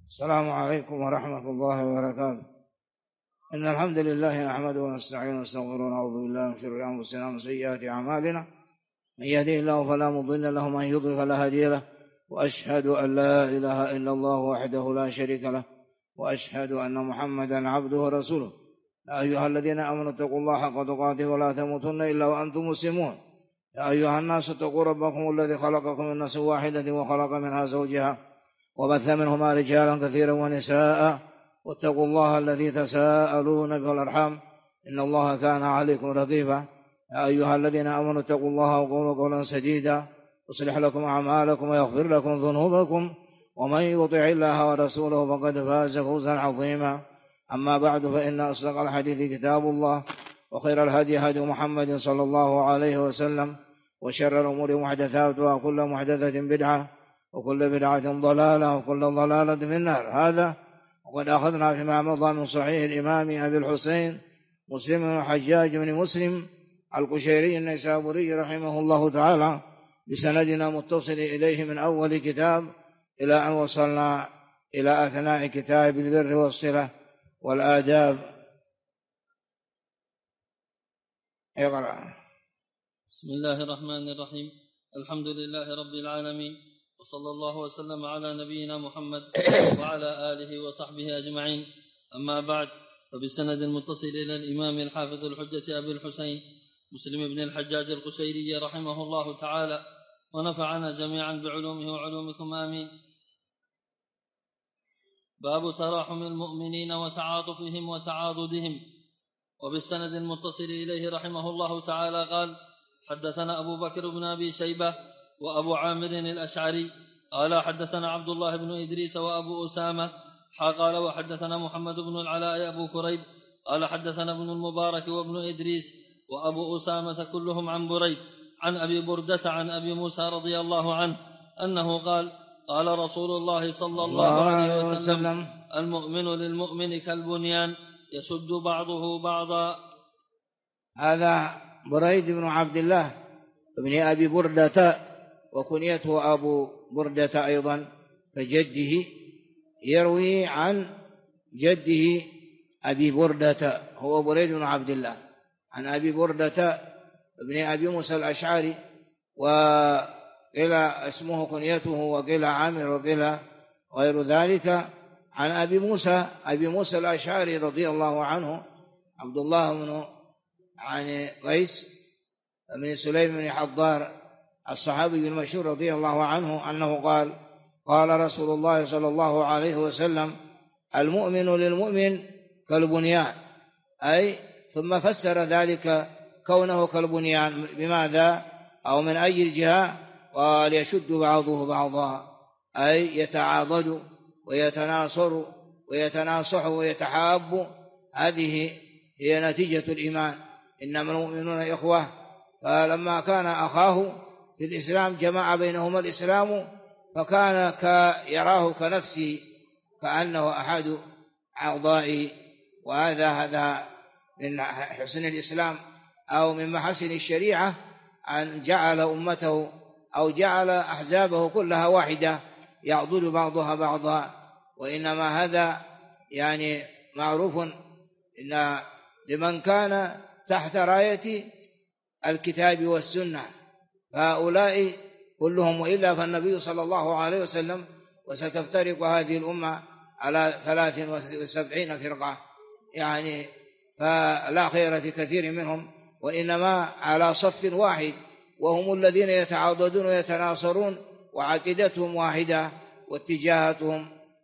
السلام عليكم ورحمة الله وبركاته. إن الحمد لله نحمده ونستعينه ونستغفره ونعوذ بالله من شرور أنفسنا ومن سيئات أعمالنا، من يهده الله فلا مضل له ومن يضلل فلا هادي له، وأشهد أن لا إله إلا الله وحده لا شريك له، وأشهد أن محمدا عبده ورسوله. يا أيها الذين آمنوا اتقوا الله حق تقاته ولا تموتن إلا وأنتم مسلمون. يا أيها الناس اتقوا ربكم الذي خلقكم من نفس واحدة وخلق منها زوجها وبث منهما رجالا كثيرا ونساء، واتقوا الله الذي تساءلون به والأرحام إن الله كان عليكم رقيبا. يا أيها الذين آمنوا اتقوا الله وقولوا قولا سديدا يصلح لكم أعمالكم ويغفر لكم ذنوبكم، ومن يطع الله ورسوله فقد فاز فوزا عظيما. أما بعد، فإن أصدق الحديث كتاب الله، وخير الهدي هدي محمد صلى الله عليه وسلم، وشر الأمور محدثاتها وكل محدثة بدعة وكل بدعة ضلالة وكل ضلالة في النار. هذا وقد أخذنا فيما مضى من صحيح الإمام أبي الحسين مسلم بن الحجاج بن مسلم القشيري النيسابوري رحمه الله تعالى بسندنا متصل إليه من أول كتاب إلى أن وصلنا إلى أثناء كتاب البر والصلة والآداب. اقرأ. بسم الله الرحمن الرحيم. الحمد لله رب العالمين، وصلى الله وسلم على نبينا محمد وعلى آله وصحبه أجمعين. أما بعد، فبسند المتصل إلى الإمام الحافظ الحجة أبي الحسين مسلم بن الحجاج القشيري رحمه الله تعالى، ونفعنا جميعا بعلومه وعلومكم آمين. باب تراحم المؤمنين وتعاطفهم وتعاضدهم. وبالسند المتصل إليه رحمه الله تعالى قال: حدثنا أبو بكر بن أبي شيبة وأبو عامر الأشعري قال: حدثنا عبد الله بن إدريس وأبو أسامة قال: وحدثنا محمد بن العلاء أبو كريب قال: حدثنا ابن المبارك وابن إدريس وأبو أسامة كلهم عن بريد عن أبي بردة عن أبي موسى رضي الله عنه أنه قال: قال رسول الله صلى الله عليه وسلم: المؤمن للمؤمن كالبنيان يشد بعضه بعضا. هذا بريد بن عبد الله ابن أبي بردة، وكنيته أبو بردة أيضا، فجده يروي عن جده أبي بردة، هو بريد بن عبد الله، عن أبي بردة ابن أبي موسى الأشعري، وقيل اسمه كنيته، وقيل عامر، وقيل غير ذلك، عن أبي موسى الأشعري رضي الله عنه، عبد الله بن قيس بن سليم بن حضار الصحابي المشهور رضي الله عنه أنه قال: قال رسول الله صلى الله عليه وسلم: المؤمن للمؤمن كالبنيان، أي ثم فسر ذلك كونه كالبنيان بماذا أو من أي الجهة؟ قال: يشد بعضه بعضا، أي يتعاضد ويتناصر ويتناصح ويتحاب. هذه هي نتيجة الإيمان، إنما المؤمنون إخوة. فلما كان أخاه في الإسلام جمع بينهما الإسلام، فكان يراه كنفسه، كأنه أحد أعضائه. وهذا من حسن الإسلام أو من محاسن الشريعة، أن جعل أمته أو جعل أحزابه كلها واحدة يعضد بعضها بعضا. وإنما هذا يعني معروف إن لمن كان تحت راية الكتاب والسنة، فهؤلاء كلهم، وإلا فالنبي صلى الله عليه وسلم: وستفترق هذه الأمة على 73 فرقة، يعني فلا خير في كثير منهم، وإنما على صف واحد، وهم الذين يتعاضدون ويتناصرون، وعقيدتهم واحدة، واتجاهاتهم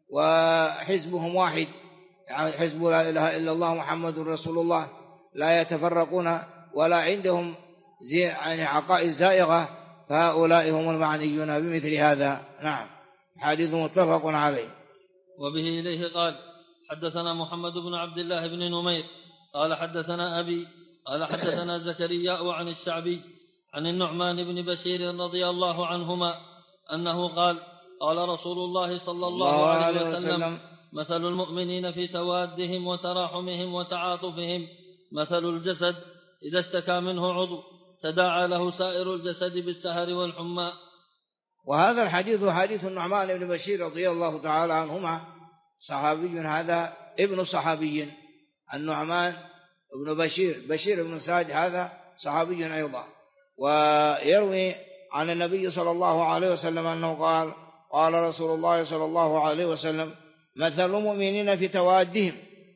وحزبهم واحد، يعني حزب لا إله إلا الله محمد رسول الله، لا يتفرقون ولا عندهم يعني عقائد زائغة. فهؤلاء هم المعنيون بمثل هذا. نعم، حديث متفق عليه. وبه إليه قال: حدثنا محمد بن عبد الله بن نمير قال: حدثنا أبي قال: حدثنا زكريا عن الشعبي عن النعمان بن بشير رضي الله عنهما أنه قال: قال رسول الله صلى الله عليه وسلم: مثل المؤمنين في توادهم وتراحمهم وتعاطفهم مثل الجسد إذا اشتكى منه عضو تداعى له سائر الجسد بالسهر والحمى. وهذا الحديث حديث النعمان بن بشير رضي الله تعالى عنهما صحابي هذا ابن صحابي. النعمان ابن بشير بن سعد هذا صحابي أيضا. ويروي عن النبي صلى الله عليه وسلم أنه قال: قال رسول الله صلى الله عليه وسلم: مثل المؤمنين في توادهم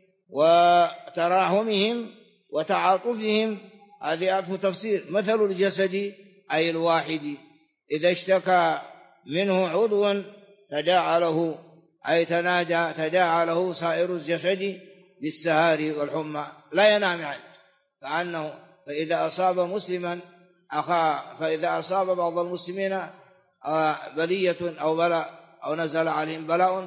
وتراحمهم وتعاطفهم. هذه ألف تفسير. مثل الجسد أي الواحد إذا اشتكى منه عضو تداعى له، أي تداعى له سائر الجسد بالسهار والحمى لا ينام عنه. كأنه فإذا أصاب مسلما فإذا أصاب بعض المسلمين بلية أو بلاء أو نزل عليهم بلاء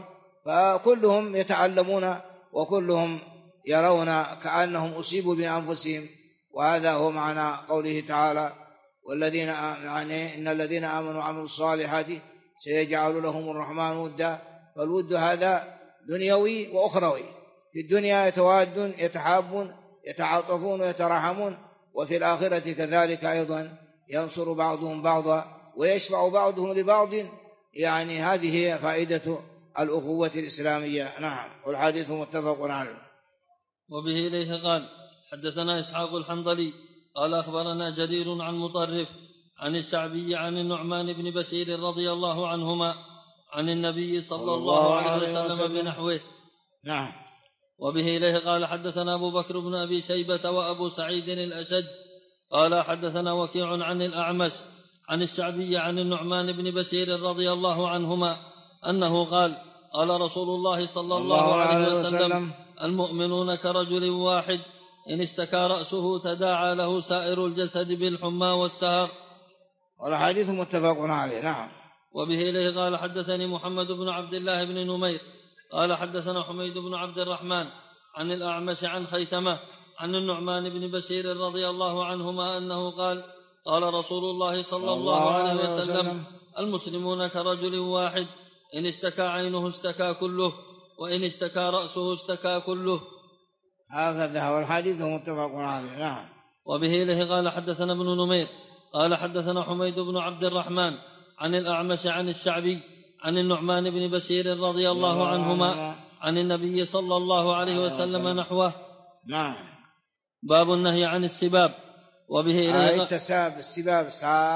فكلهم يتعلمون وكلهم يرون كأنهم أصيبوا بأنفسهم. وهذا هو معنى قوله تعالى: والذين يعني إن الذين آمنوا وعملوا الصالحات سيجعل لهم الرحمن ودا. فالود هذا دنيوي وأخروي. في الدنيا يتوادون يتحابون يتعاطفون ويتراحمون، وفي الآخرة كذلك أيضا ينصر بعضهم بعضا ويشفع بعضهم لبعض. يعني هذه هي فائدة الأخوة الإسلامية. نعم. والحديث متفق عليه. وبه إليه قال: حدثنا إسحاق الحنظلي قال أخبرنا جرير عن مطرف عن الشعبي عن النعمان بن بشير رضي الله عنهما عن النبي صلى الله عليه وسلم بنحوه. نعم. وبه إليه قال: حدثنا أبو بكر بن أبي شيبة وأبو سعيد الأشج قال: حدثنا وكيع عن الأعمش عن الشعبي عن النعمان بن بشير رضي الله عنهما أنه قال: قال رسول الله صلى الله عليه وسلم: المؤمنون كرجل واحد إن اشتكى رأسه تداعى له سائر الجسد بالحمى والسهر. والحديث متفق عليه. نعم. وبه إليه قال: حدثني محمد بن عبد الله بن نمير قال: حدثنا حميد بن عبد الرحمن عن الأعمش عن خيثمة عن النعمان بن بشير رضي الله عنهما أنه قال: قال رسول الله صلى الله عليه وسلم: المسلمون كرجل واحد إن اشتكى عينه اشتكى كله، وإن اشتكى رأسه اشتكى كله. هكذا هو الحديث متفق عليه. نعم. وبه إليه قال: حدثنا ابن نمير قال: حدثنا حميد بن عبد الرحمن عن الأعمش عن الشعبي عن النعمان بن بشير رضي الله عنهما عن النبي صلى الله عليه وسلم نحوه. نعم. باب النهي عن السباب. وبه إليه التساب السباب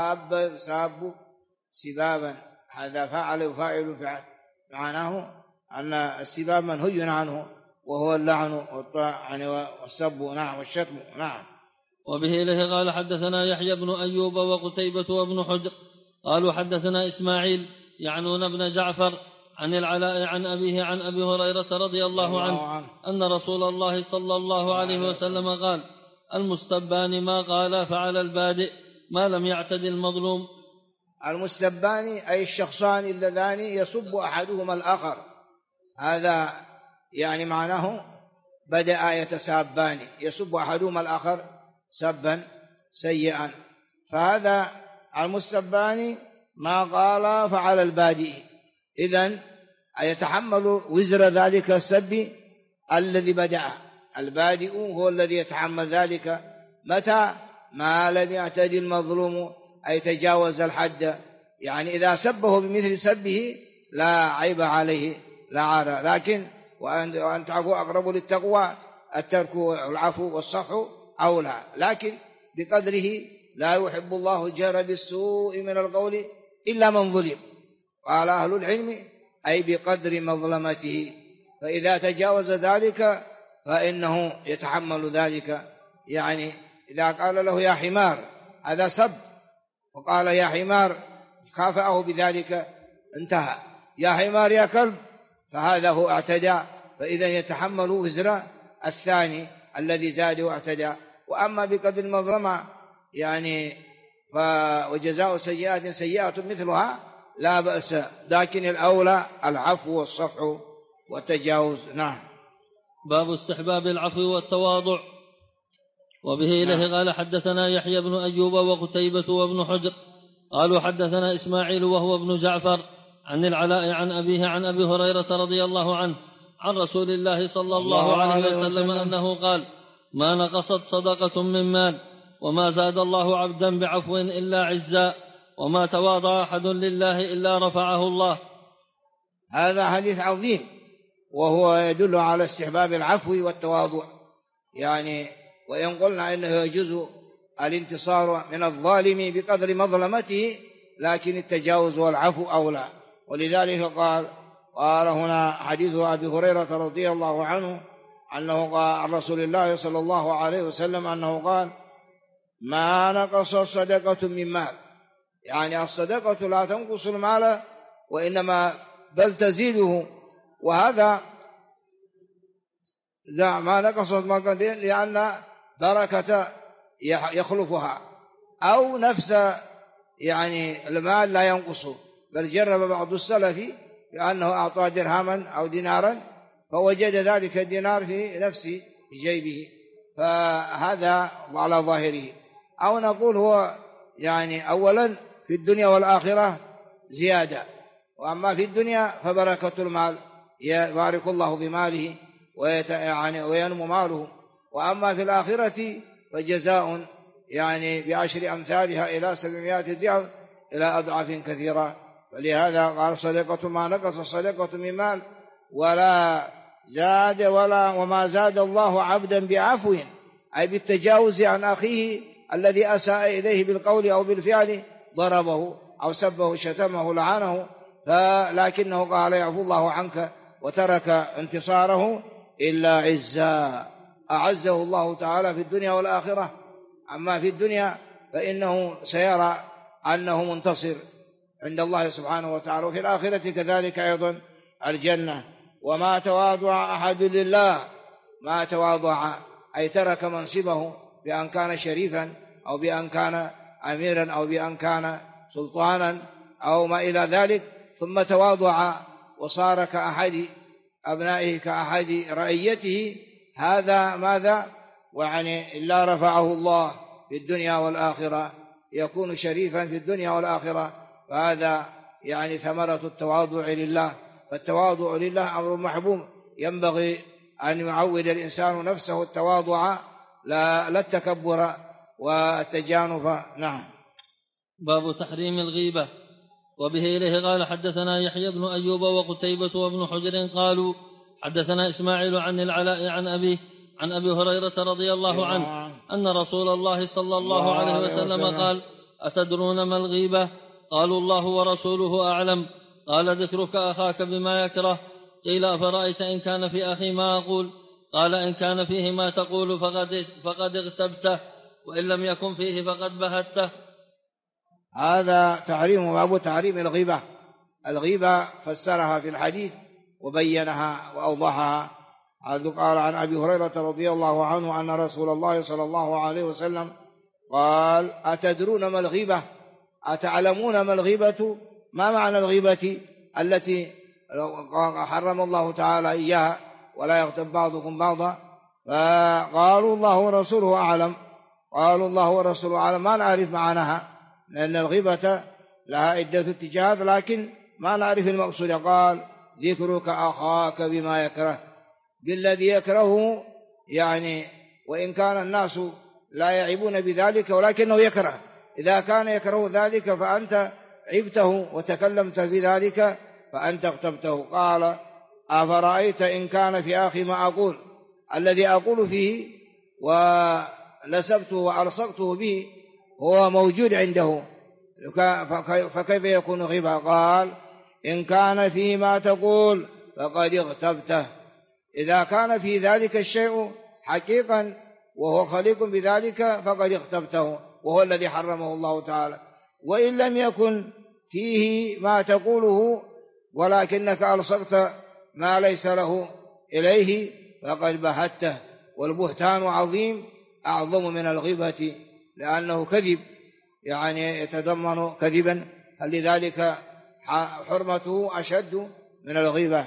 ساب سبابا، هذا فاعل وفاعل فعل، معناه أن السباب منهي عنه وهو اللعن والسب. نعم. والشتم. نعم. وبه إليه قال: حدثنا يحيى بن أيوب وقتيبة وابن حجر قالوا: حدثنا إسماعيل يعنون بن جعفر عن العلاء عن أبيه عن أبي هريرة رضي الله عنه أن رسول الله صلى الله عليه وسلم قال: المستبان ما قال فعلى البادئ ما لم يعتد المظلوم. المستبان أي الشخصان اللذان يسب أحدهما الآخر، هذا يعني معناه بدأ يتسابان، يسب أحدهما الآخر سبا سيئا. فهذا المستبان ما قال فعلى البادئ، إذن يتحمل وزر ذلك السب الذي بدأ. البادئ هو الذي يتحمل ذلك متى ما لم يعتدي المظلوم، أي تجاوز الحد. يعني إذا سبه بمثل سبه لا عيب عليه لا عار، لكن وأن تعفو أقرب للتقوى، الترك والعفو والصفح أولى، لكن بقدره. لا يحب الله الجهر بالسوء من القول إلا من ظلم. قال أهل العلم أي بقدر مظلمته، فإذا تجاوز ذلك فإنه يتحمل ذلك. يعني إذا قال له يا حمار هذا سب، وقال يا حمار كافأه بذلك انتهى. يا حمار يا كلب فهذا هو اعتدى، فإذا يتحمل وزر الثاني الذي زاد واعتدى. وأما بقدر المظلمة يعني وجزاء سيئات سيئة مثلها لا بأس، لكن الأولى العفو والصفح والتجاوز. نعم. باب استحباب العفو والتواضع. وبه إليه قال: حدثنا يحيى بن أيوب وقتيبة وابن حجر قالوا: حدثنا إسماعيل وهو ابن جعفر عن العلاء عن أبيه عن أبي هريرة رضي الله عنه عن رسول الله صلى الله عليه وسلم أنه قال: ما نقصت صدقة من مال، وما زاد الله عبدا بعفو إلا عزا، وما تواضع أحد لله إلا رفعه الله. هذا حديث عظيم وهو يدل على استحباب العفو والتواضع، يعني وإن قلنا إنه يجوز الانتصار من الظالم بقدر مظلمته، لكن التجاوز والعفو أولى. ولذلك قال هنا حديث أبي هريرة رضي الله عنه أنه قال عن رسول الله صلى الله عليه وسلم أنه قال: ما نقص صدقة من مال، يعني الصدقة لا تنقص المال وإنما بل تزيده، وهذا ما نقص لأن بركة يخلفها، أو نفس يعني المال لا ينقص، بل جرب بعض السلف بأنه أعطى درهما أو دينارا فوجد ذلك الدينار في نفسه في جيبه، فهذا على ظاهره. أو نقول هو يعني أولا في الدنيا والآخرة زيادة، وأما في الدنيا فبركة المال يبارك الله في ماله وينمو ماله، وأما في الآخرة فجزاء يعني بعشر أمثالها إلى 700 ضعف إلى أضعاف كثيرة. فلهذا قال: صدقة ما نقص الصدقة من مال ولا زاد وما زاد الله عبدا بعفو، أي بالتجاوز عن أخيه الذي أساء إليه بالقول أو بالفعل، ضربه أو سبه شتمه لعنه، لكنه قال: يعفو الله عنك، وترك انتصاره إلا عزا، أعزه الله تعالى في الدنيا والآخرة. أما في الدنيا فإنه سيرى أنه منتصر عند الله سبحانه وتعالى، وفي الآخرة كذلك أيضا الجنة. وما تواضع أحد لله، ما تواضع أي ترك منصبه بأن كان شريفا أو بأن كان أميرا أو بأن كان سلطانا أو ما إلى ذلك، ثم تواضع وصار كأحد أبنائه كأحد رعيته، هذا ماذا؟ ويعني إلا رفعه الله في الدنيا والآخرة، يكون شريفا في الدنيا والآخرة، فهذا يعني ثمرة التواضع لله. فالتواضع لله أمر محبوب، ينبغي أن يعود الإنسان نفسه التواضع لا التكبر والتجانف. نعم. باب تحريم الغيبة. وبه إليه قال: حدثنا يحيى بن أيوب وقتيبة وابن حجر قالوا: حدثنا إسماعيل عن العلاء عن أبي هريرة رضي الله عنه أن رسول الله صلى الله عليه وسلم قال: أتدرون ما الغيبة؟ قالوا: الله ورسوله أعلم. قال: ذكرك أخاك بما يكره. قيل: أفرأيت إن كان في أخي ما أقول؟ قال: إن كان فيه ما تقول فقد اغتبته، وإن لم يكن فيه فقد بهته. هذا تحريم باب تحريم الغيبة. الغيبة فسرها في الحديث وبينها وأوضحها. قال عن أبي هريرة رضي الله عنه أن رسول الله صلى الله عليه وسلم قال: أتدرون ما الغيبة؟ أتعلمون ما الغيبة؟ ما معنى الغيبة التي حرم الله تعالى إياها ولا يغتب بعضكم بعضا؟ فقالوا: الله ورسوله أعلم. قالوا: الله ورسوله أعلم، ما نعرف معناها، لأن الغيبة لها عدة اتجاهات لكن ما نعرف المقصود. قال: ذكرك أخاك بما يكره، بالذي يكرهه، يعني وإن كان الناس لا يعيبون بذلك ولكنه يكره. إذا كان يكره ذلك فأنت عبته وتكلمت في ذلك فأنت اغتبته. قال: أفرأيت إن كان في أخي ما أقول؟ الذي أقول فيه ونسبته وألصقته به هو موجود عنده، فكيف يكون غيبة؟ قال: إن كان فيه ما تقول فقد اغتبته. إذا كان في ذلك الشيء حقيقا وهو خليق بذلك فقد اغتبته، وهو الذي حرمه الله تعالى. وإن لم يكن فيه ما تقوله ولكنك ألصقت ما ليس له إليه فقد بهته. والبهتان عظيم، أعظم من الغيبة، لأنه كذب، يعني يتضمن كذبا، فلذلك حرمته أشد من الغيبة.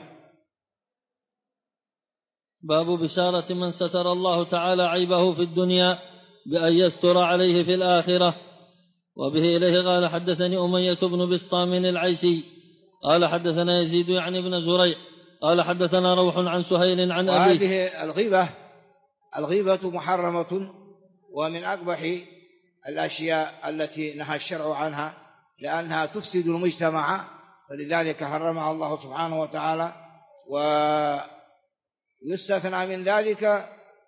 باب بشارة من ستر الله تعالى عيبه في الدنيا بأن يستر عليه في الآخرة. وبه إليه قال: حدثني أمية بن بسطام العيسي قال: حدثنا يزيد يعني بن زريع قال: حدثنا روح عن سهيل عن أبيه. هذه الغيبة محرمة، ومن أقبح الأشياء التي نهى الشرع عنها، لأنها تفسد المجتمع، فلذلك حرمها الله سبحانه وتعالى. ويستثنى من ذلك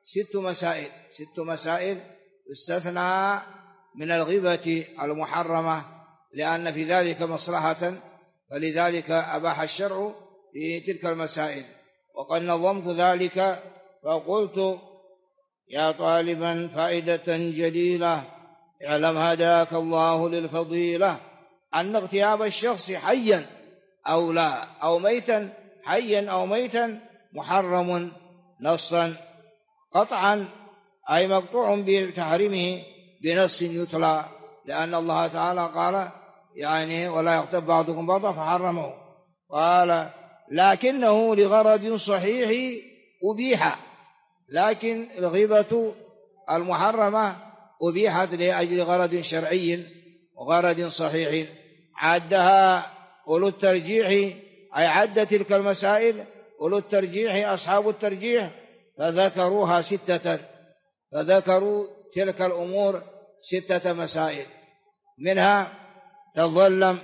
6 مسائل يستثنى من الغيبة المحرمة لأن في ذلك مصلحة، فلذلك أباح الشرع في تلك المسائل. وقد نظمت ذلك فقلت: يا طالبا فائدة جليلة، اعلم هداك الله للفضيلة أن اغتياب الشخص حيا أو لا أو ميتا، حيا أو ميتا، محرم نصا قطعا، أي مقطوع بتحريمه بنص يتلى، لأن الله تعالى قال يعني: ولا يغتب بعضكم بعضا فحرمه. قال: لكنه لغرض صحيح أبيح، لكن الغيبة المحرمة أبيحت لأجل غرض شرعي وغرض صحيح عدها أولو الترجيح، أي عد تلك المسائل أولو الترجيح أصحاب الترجيح فذكروها 6، فذكروا تلك الأمور 6 مسائل، منها تظلم.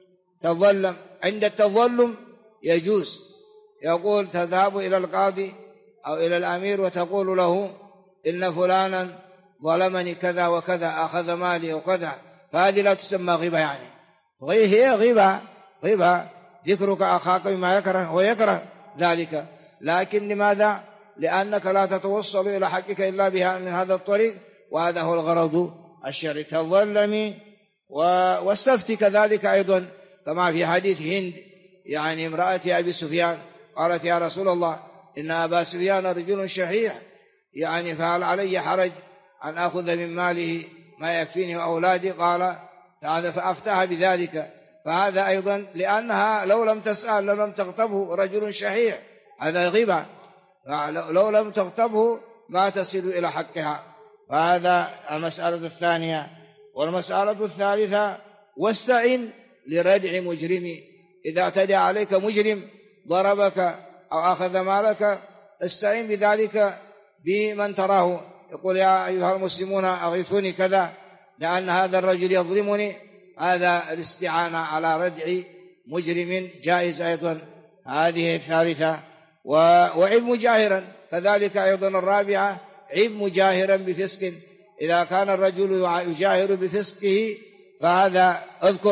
عند التظلم يجوز يقول: تذهب إلى القاضي أو إلى الأمير وتقول له: إن فلانا ظلمني كذا وكذا، أخذ مالي وكذا، فهذه لا تسمى غيبة. يعني هي غيبة ذكرك أخاك بما يكره ويكره ذلك، لكن لماذا؟ لأنك لا تتوصل إلى حقك إلا بها من هذا الطريق، وهذا هو الغرض الشرعي. تظلمي واستفتي كذلك أيضا، كما في حديث هند يعني امرأة أبي سفيان قالت: يا رسول الله، إن أبا سفيان رجل شحيح، يعني فهل علي حرج أن أخذ من ماله ما يكفيني وأولادي؟ قال: هذا فأفتاها بذلك. فهذا أيضا لأنها لو لم تسأل لو لم تغتبه رجل شحيح، هذا غيبة، لو لم تغتبه ما تصل إلى حقها. فهذا المسألة الثانية. والمسألة الثالثة: واستعن لردع مجرم، إذا اعتدى عليك مجرم ضربك أو أخذ مالك استعن بذلك بمن تراه، يقول: يا أيها المسلمون أغيثوني كذا لأن هذا الرجل يظلمني. هذا الاستعانة على ردع مجرم جائز أيضا. هذه الثالثة. وعب مجاهرا كذلك أيضا. الرابعة: عب مجاهرا بفسق، إذا كان الرجل يجاهر بفسقه فهذا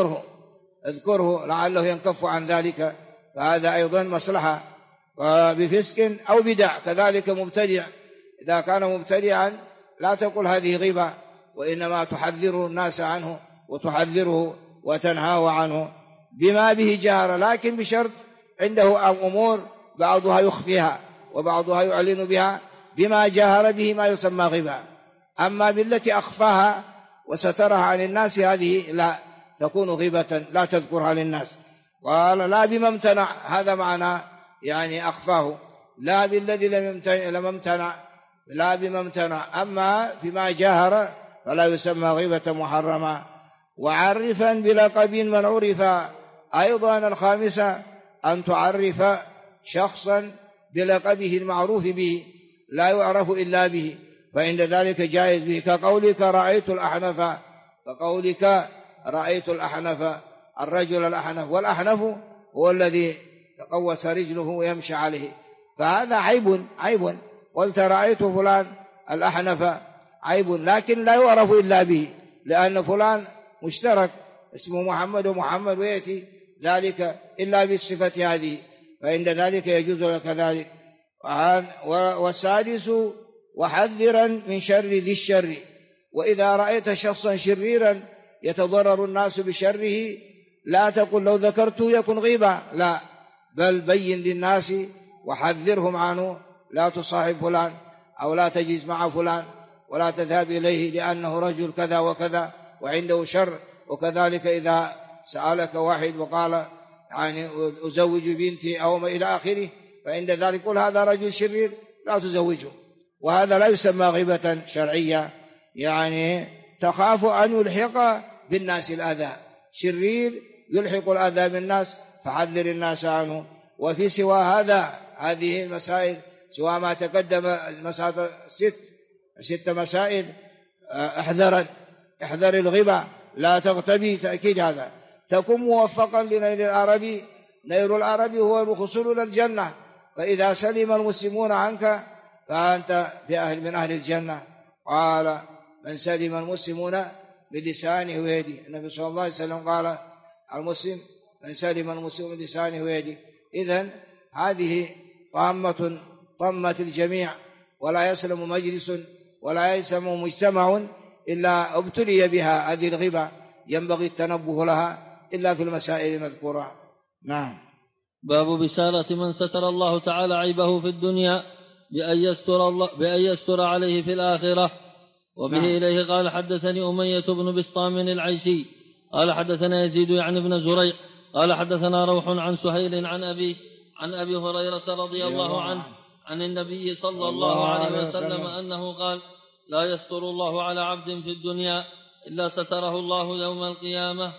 اذكره لعله ينكف عن ذلك، فهذا أيضا مصلحة. بفسق أو بدع كذلك مبتدع، إذا كان مبتدعا لا تقول هذه غيبة، وإنما تحذر الناس عنه وتحذره وتنهاه عنه بما به جهر، لكن بشرط عنده أمور بعضها يخفيها وبعضها يعلن بها، بما جاهر به ما يسمى غيبة. أما بالتي أخفاها وسترها عن الناس هذه لا تكون غيبة، لا تذكرها للناس. قال: لا بما امتنع، هذا معنى يعني أخفاه، لا بالذي لم امتنع، لا بما امتنع. أما فيما جاهر فلا يسمى غيبة محرمة. وعرفا بلقب من عرف، أيضا الخامسة: أن تعرف شخصا بلقبه المعروف به، لا يعرف إلا به، فإن ذلك جائز به، كقولك رأيت الأحنف، كقولك رأيت الأحنف، الرجل الأحنف، والأحنف هو الذي تقوس رجله ويمشي عليه، فهذا عيب. قلت رأيت فلان الأحنف، عيب، لكن لا يعرف إلا به، لأن فلان مشترك اسمه محمد ومحمد، ويأتي ذلك إلا بالصفة هذه، فإن ذلك يجوز لك ذلك. والسادس: وحذرا من شر ذي الشر، وإذا رأيت شخصا شريرا يتضرر الناس بشره لا تقل لو ذكرته يكون غيبة، لا، بل بين للناس وحذرهم عنه، لا تصاحب فلان أو لا تجلس مع فلان ولا تذهب إليه لأنه رجل كذا وكذا وعنده شر. وكذلك إذا سألك واحد وقال يعني أزوج بنتي أو ما إلى آخره، فعند ذلك قل هذا رجل شرير لا تزوجه، وهذا لا يسمى غيبة شرعية، يعني تخاف أن يلحق بالناس الأذى، شرير يلحق الأذى بالناس فحذر الناس عنه. وفي سوى هذا هذه المسائل سوى ما تقدم مسائل 6 مسائل، احذر الغيبة، لا تغتبي، تأكيد هذا. تكون موفقا لنيل العربي، نيل العربي هو الوصول إلى الجنة، فإذا سلم المسلمون عنك فأنت من أهل الجنة. قال من سلم المسلمون بلسانه ويده. النبي صلى الله عليه وسلم قال المسلم من سلم المسلم بلسانه ويده. إذن هذه طامة الجميع، ولا يسلم مجلس ولا يسلم مجتمع إلا ابتلي بها هذه الغيبة، ينبغي التنبه لها إلا في المسائل المذكورة. نعم. باب بشارة من ستر الله تعالى عيبه في الدنيا بأن يستر عليه في الآخرة. وبه إليه قال حدثني أمية بن بسطام العيشي قال حدثنا يزيد يعني بن زريع قال حدثنا روح عن سهيل عن أبي هريرة رضي الله عنه عن النبي صلى الله عليه وسلم أنه قال لا يستر الله على عبد في الدنيا إلا ستره الله يوم القيامة.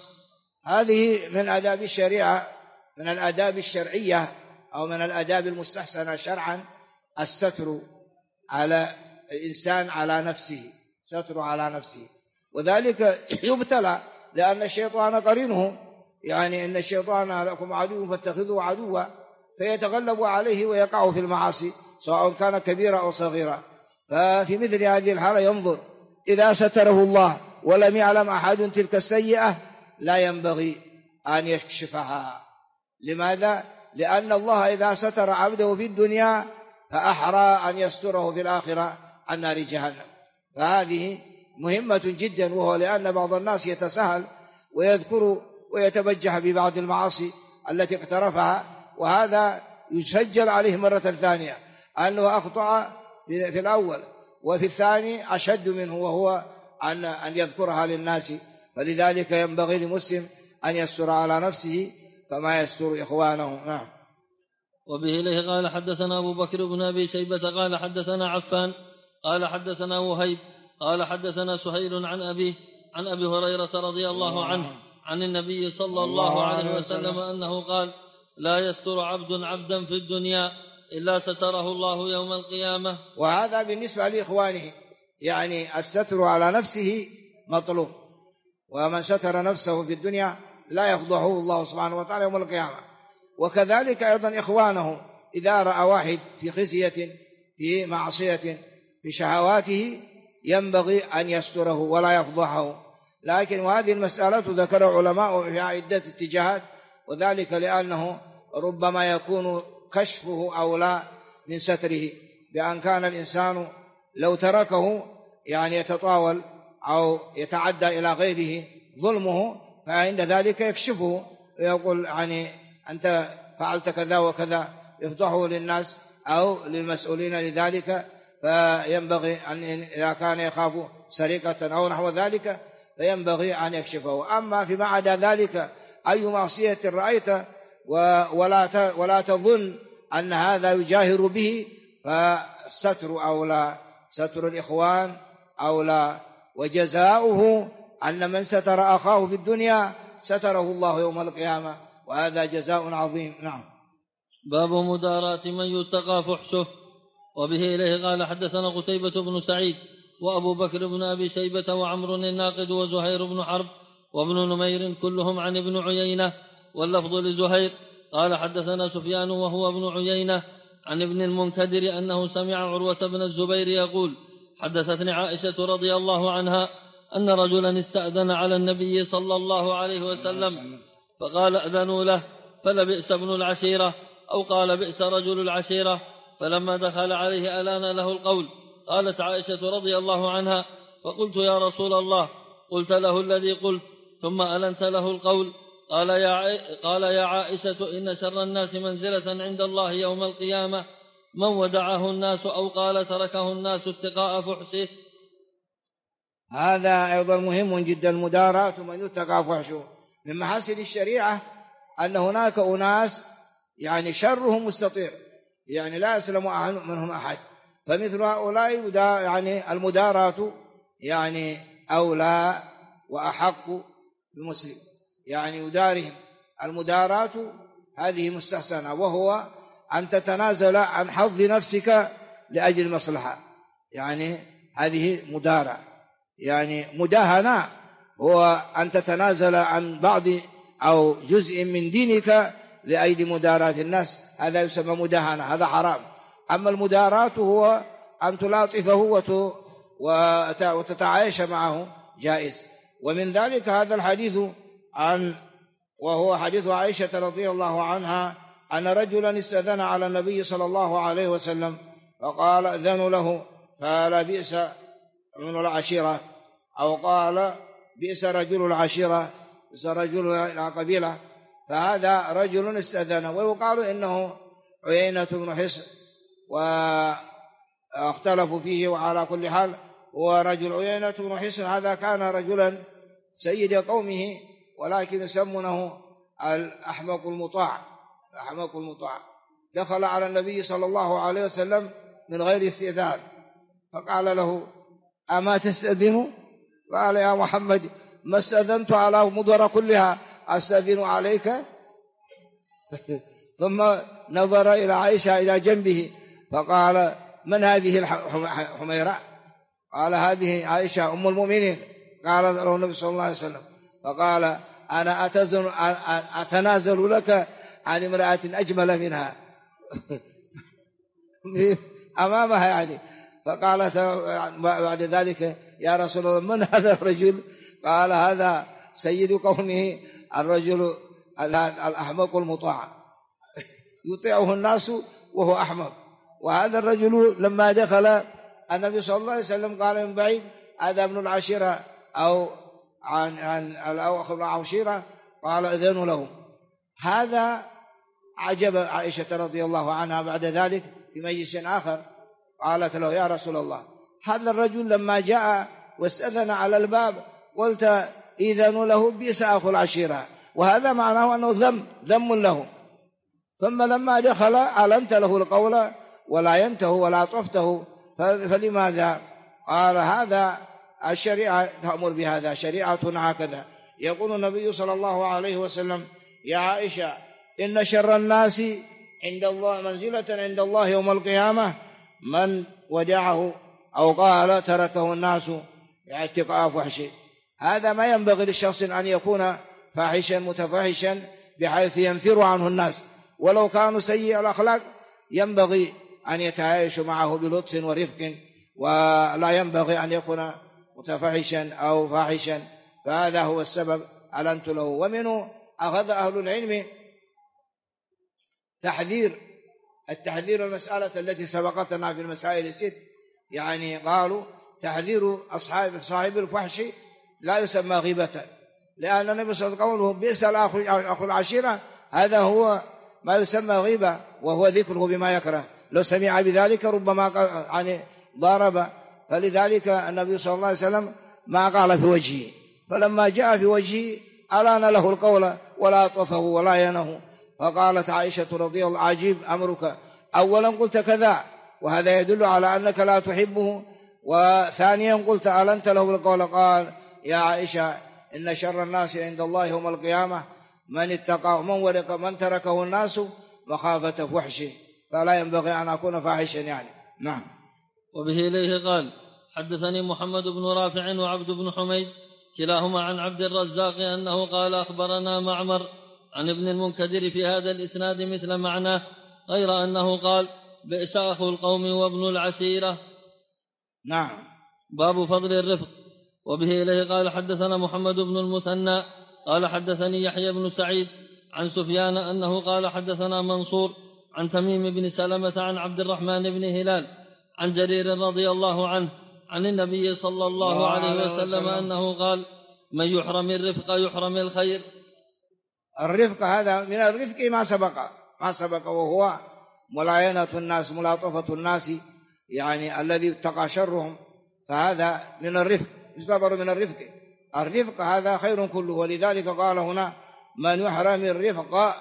هذه من آداب الشريعة، من الآداب الشرعية أو من الآداب المستحسنة شرعا الستر على الإنسان على نفسه، ستر على نفسه، وذلك يبتلى لأن الشيطان قرينه، يعني إن الشيطان لكم عدو فاتخذوه عدوا، فيتغلب عليه ويقع في المعاصي سواء كان كبيرا أو صغيرا. ففي مثل هذه الحالة ينظر إذا ستره الله ولم يعلم أحد تلك السيئة لا ينبغي أن يكشفها. لماذا؟ لأن الله إذا ستر عبده في الدنيا فأحرى أن يستره في الآخرة عن نار جهنم. فهذه مهمة جدا، وهو لأن بعض الناس يتساهل ويذكر ويتبجح ببعض المعاصي التي اقترفها، وهذا يسجل عليه مرة ثانية أنه أخطأ في الأول، وفي الثاني أشد منه، وهو أن يذكرها للناس. فلذلك ينبغي للمسلم أن يستر على نفسه كما يستر إخوانه. نعم. وبه إليه قال حدثنا أبو بكر بن أبي شيبة قال حدثنا عفان قال حدثنا وهيب قال حدثنا سهيل عن أبي هريرة رضي الله عنه عن النبي صلى الله عليه وسلم أنه قال لا يستر عبدا في الدنيا إلا ستره الله يوم القيامة. وهذا بالنسبة لإخوانه، يعني الستر على نفسه مطلوب، ومن ستر نفسه في الدنيا لا يفضحه الله سبحانه وتعالى يوم القيامة. وكذلك أيضا إخوانه إذا رأى واحد في خزية في معصية في شهواته ينبغي أن يستره ولا يفضحه. لكن وهذه المسألة ذكر علماء في عدة اتجاهات، وذلك لأنه ربما يكون كشفه أولى من ستره، بأن كان الإنسان لو تركه يعني يتطاول أو يتعدى إلى غيره ظلمه، فعند ذلك يكشفه ويقول يعني أنت فعلت كذا وكذا، يفضحه للناس أو للمسؤولين لذلك. فينبغي أن إذا كان يخاف سرقة أو نحو ذلك فينبغي أن يكشفه. أما فيما عدا ذلك أي معصية رأيت ولا تظن أن هذا يجاهر به فالستر أولى، ستر الإخوان أولى. وجزاؤه أن من ستر أخاه في الدنيا ستره الله يوم القيامة، وهذا جزاء عظيم. نعم. باب مداراة من يتقى فحشه. وبه إليه قال حدثنا قتيبة بن سعيد وأبو بكر بن أبي شيبة وعمر الناقد وزهير بن حرب وابن نمير كلهم عن ابن عيينة، واللفظ لزهير قال حدثنا سفيان وهو ابن عيينة عن ابن المنكدر أنه سمع عروة بن الزبير يقول حدثتني عائشة رضي الله عنها أن رجلا استأذن على النبي صلى الله عليه وسلم فقال أذنوا له فلبئس ابن العشيرة، أو قال بئس رجل العشيرة. فلما دخل عليه ألان له القول. قالت عائشة رضي الله عنها فقلت يا رسول الله قلت له الذي قلت ثم ألنت له القول؟ قال يا عائشة إن شر الناس منزلة عند الله يوم القيامة من ودعه الناس أو قال تركه الناس اتقاء فحشه. هذا أيضا مهم جدا، مداراة من يتقى فحشه. من محاسن الشريعة أن هناك أناس يعني شرهم مستطير، يعني لا يسلم منهم أحد، فمثل هؤلاء يعني المداراة يعني أولى وأحق بالمسلم، يعني يدارهم. المداراة هذه مستحسنة، وهو أن تتنازل عن حظ نفسك لأجل المصلحة، يعني هذه مدارة. يعني مداهنة هو أن تتنازل عن بعض أو جزء من دينك لأيدي مداراة الناس، هذا يسمى مداهنة، هذا حرام. أما المداراة هو أن تلاطفه وتتعايش معه جائز. ومن ذلك هذا الحديث وهو حديث عائشة رضي الله عنها أن رجلا استأذن على النبي صلى الله عليه وسلم فقال أذن له فلا بئس من العشيرة، أو قال بئس رجل العشيرة، بئس رجل القبيلة. فهذا رجل استأذن، ويقال إنه عيينة بن حصن، واختلفوا فيه. وعلى كل حال هو رجل عيينة بن حصن، هذا كان رجلا سيد قومه، ولكن يسمونه الأحمق المطاع. الأحمق المطاع دخل على النبي صلى الله عليه وسلم من غير استئذان، فقال له أما تستأذن؟ قال يا محمد ما استأذنت على مدر كلها، أستأذن عليك؟ ثم نظر إلى عائشة إلى جنبه فقال من هذه الحميرة؟ قال هذه عائشة أم المؤمنين. قال له النبي صلى الله عليه وسلم، فقال أنا أتنازل لك عن امرأة أجمل منها أمامها يعني. فقالت بعد ذلك يا رسول الله من هذا الرجل؟ قال هذا سيد قومه، الرجل الأحمق المطاع، يطيعه الناس وهو أحمق. وهذا الرجل لما دخل النبي صلى الله عليه وسلم قال من بعيد هذا ابن العشيرة أو عن الأخ العشيرة، قال أذن له. هذا عجب عائشة رضي الله عنها. بعد ذلك في مجلس آخر قالت له يا رسول الله هذا الرجل لما جاء واستأذن على الباب قلت إذن له بئس أخو العشيرة، وهذا معناه أنه ذم له. ثم لما دخل أعلنت له القول ولا ينته ولا طفته، فلماذا؟ قال هذا الشريعة تأمر بهذا، شريعتنا هكذا. يقول النبي صلى الله عليه وسلم يا عائشة إن شر الناس عند الله منزلة عند الله يوم القيامة من ودعه، أو قال تركه الناس اتقاء فحشه. هذا ما ينبغي للشخص أن يكون فاحشا متفاحشا بحيث ينفر عنه الناس، ولو كانوا سيء الأخلاق ينبغي أن يتعايش معه بلطف ورفق، ولا ينبغي أن يكون متفاحشا أو فاحشا. فهذا هو السبب أعلنت له. ومنه أخذ أهل العلم التحذير المسألة التي سبقتنا في المسائل الست، يعني قالوا تحذير صاحب الفحش لا يسمى غيبة، لأن النبي صلى الله عليه وسلم قوله بئس أخو العشيرة هذا هو ما يسمى غيبة، وهو ذكره بما يكره. لو سمع بذلك ربما يعني ضارب. فلذلك النبي صلى الله عليه وسلم ما قال في وجهه، فلما جاء في وجهه ألان له القول ولا طفه ولا ينه. فقالت عائشة رضي الله عجيب أمرك، أولا قلت كذا وهذا يدل على أنك لا تحبه، وثانيا قلت ألنت له القول. قال يا عائشة إن شر الناس عند الله يوم القيامة من اتقى من تركه الناس مخافة فحشه، فلا ينبغي أن أكون فاحشا يعني. نعم. وبه إليه قال حدثني محمد بن رافع وعبد بن حميد كلاهما عن عبد الرزاق أنه قال أخبرنا معمر عن ابن المنكدر في هذا الإسناد مثل معناه، غير أنه قال بئس أخو القوم وابن العشيرة. نعم. باب فضل الرفق. وبه إليه قال حدثنا محمد بن المثنى قال حدثني يحيى بن سعيد عن سفيان أنه قال حدثنا منصور عن تميم بن سلمة عن عبد الرحمن بن هلال عن جرير رضي الله عنه عن النبي صلى الله عليه وسلم أنه قال من يحرم الرفق يحرم الخير. الرفق هذا من الرفق ما سبق وهو ملاينة الناس، ملاطفة الناس، يعني الذي اتقى شرهم، فهذا من الرفق، يعتبر من الرفق. الرفق هذا خير كله. ولذلك قال هنا من يحرم الرفق،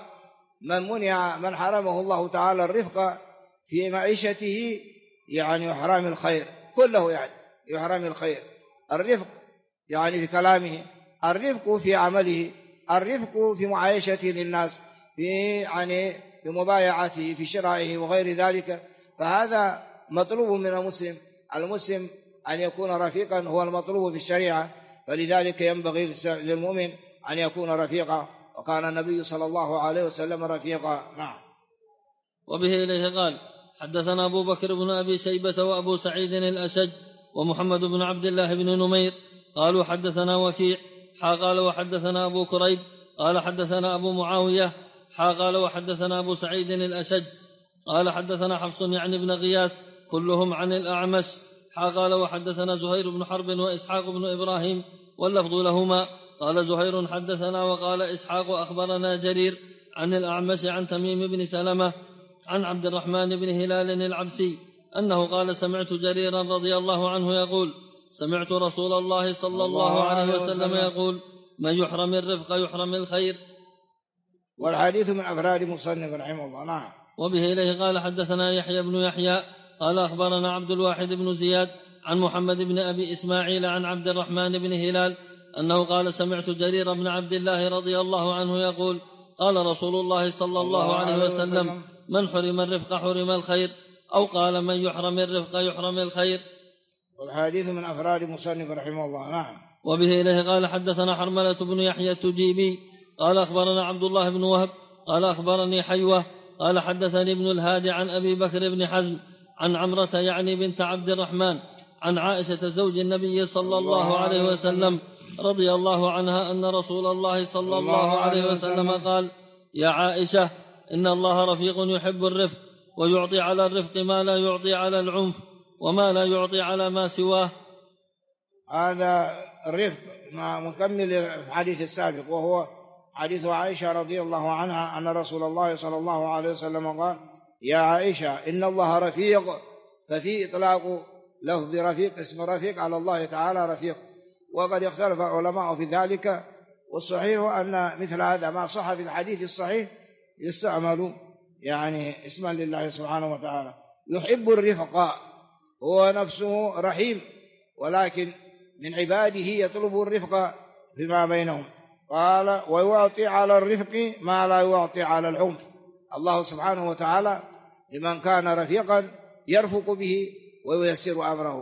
من حرمه الله تعالى الرفق في معيشته، يعني يحرم الخير كله، يعني يحرم الخير. الرفق يعني في كلامه، الرفق في عمله، الرفق في معايشته للناس، في مبايعته، في شرائه وغير ذلك. فهذا مطلوب من المسلم أن يكون رفيقا، هو المطلوب في الشريعة. فلذلك ينبغي للمؤمن أن يكون رفيقا. وكان النبي صلى الله عليه وسلم رفيقا. نعم. وبه إليه قال حدثنا أبو بكر بن أبي شيبة وأبو سعيد الأشج ومحمد بن عبد الله بن نمير قالوا حدثنا وكيع قال وحدثنا أبو كريب قال حدثنا أبو معاوية قال وحدثنا أبو سعيد الأشج قال حدثنا حفص يعني بن غياث كلهم عن الأعمش قال وحدثنا زهير بن حرب وإسحاق بن إبراهيم واللفظ لهما قال زهير حدثنا وقال إسحاق أخبرنا جرير عن الأعمش عن تميم بن سلمة عن عبد الرحمن بن هلال العبسي أنه قال سمعت جريرا رضي الله عنه يقول سمعت رسول الله صلى الله عليه وسلم يقول من يحرم الرفق يحرم الخير. والحديث من أفراد مصنف رحمه الله. نعم. وبه إليه قال حدثنا يحيى بن يحيى قال أخبرنا عبد الواحد بن زياد عن محمد بن أبي إسماعيل عن عبد الرحمن بن هلال أنه قال سمعت جرير بن عبد الله رضي الله عنه يقول قال رسول الله صلى الله عليه وسلم من حرم الرفق حرم الخير أو قال من يحرم الرفق يحرم الخير. والحديث من أفراد مصنف رحمه الله. نعم. وبه إليه قال حدثنا حرملة بن يحيى التجيبي قال أخبرنا عبد الله بن وهب قال أخبرني حيوة قال حدثني ابن الهادي عن أبي بكر بن حزم عن عمرة يعني بنت عبد الرحمن عن عائشة زوج النبي صلى الله عليه وسلم رضي الله عنها أن رسول الله صلى الله عليه وسلم قال يا عائشة إن الله رفيق يحب الرفق ويعطي على الرفق ما لا يعطي على العنف وما لا يعطي على ما سواه. هذا الرفق مكمل الحديث السابق وهو حديث عائشة رضي الله عنها أن رسول الله صلى الله عليه وسلم قال يا عائشة إن الله رفيق، ففي إطلاق لفظ رفيق اسم رفيق على الله تعالى رفيق، وقد اختلف علماء في ذلك، والصحيح أن مثل هذا ما صح في الحديث الصحيح يستعمل يعني اسما لله سبحانه وتعالى. يحب الرفق، هو نفسه رحيم ولكن من عباده يطلب الرفق فيما بينهم. قال ويعطي على الرفق ما لا يعطي على العنف. الله سبحانه وتعالى لمن كان رفيقا يرفق به وييسر أمره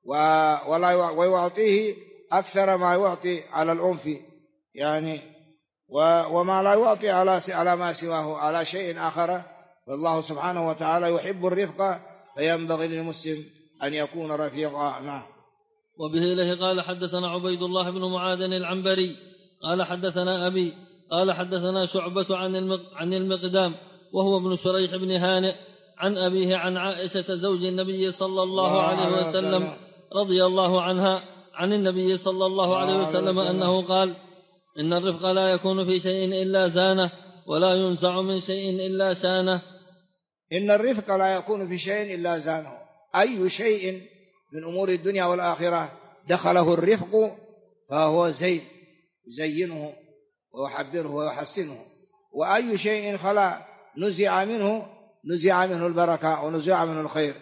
ويعطيه أكثر ما يعطي على العنف يعني، وما لا يعطي على ما سواه على شيء آخر. فالله سبحانه وتعالى يحب الرفق، فينبغي للمسلم أن يكون رفيقا. نعم. وبه إليه قال حدثنا عبيد الله بن معاذ العنبري قال حدثنا أبي قال حدثنا شعبة عن المقدام وهو ابن شريح بن هانئ عن أبيه عن عائشة زوج النبي صلى الله عليه وسلم رضي الله عنها عن النبي صلى الله عليه وسلم أنه قال إن الرفق لا يكون في شيء إلا زانه ولا ينزع من شيء إلا شانه. إن الرفق لا يكون في شيء إلا زانه، أي شيء من أمور الدنيا والآخرة دخله الرفق فهو زين، يزينه ويحبره ويحسنه، وأي شيء خلا نزع منه البركة ونزع منه الخير،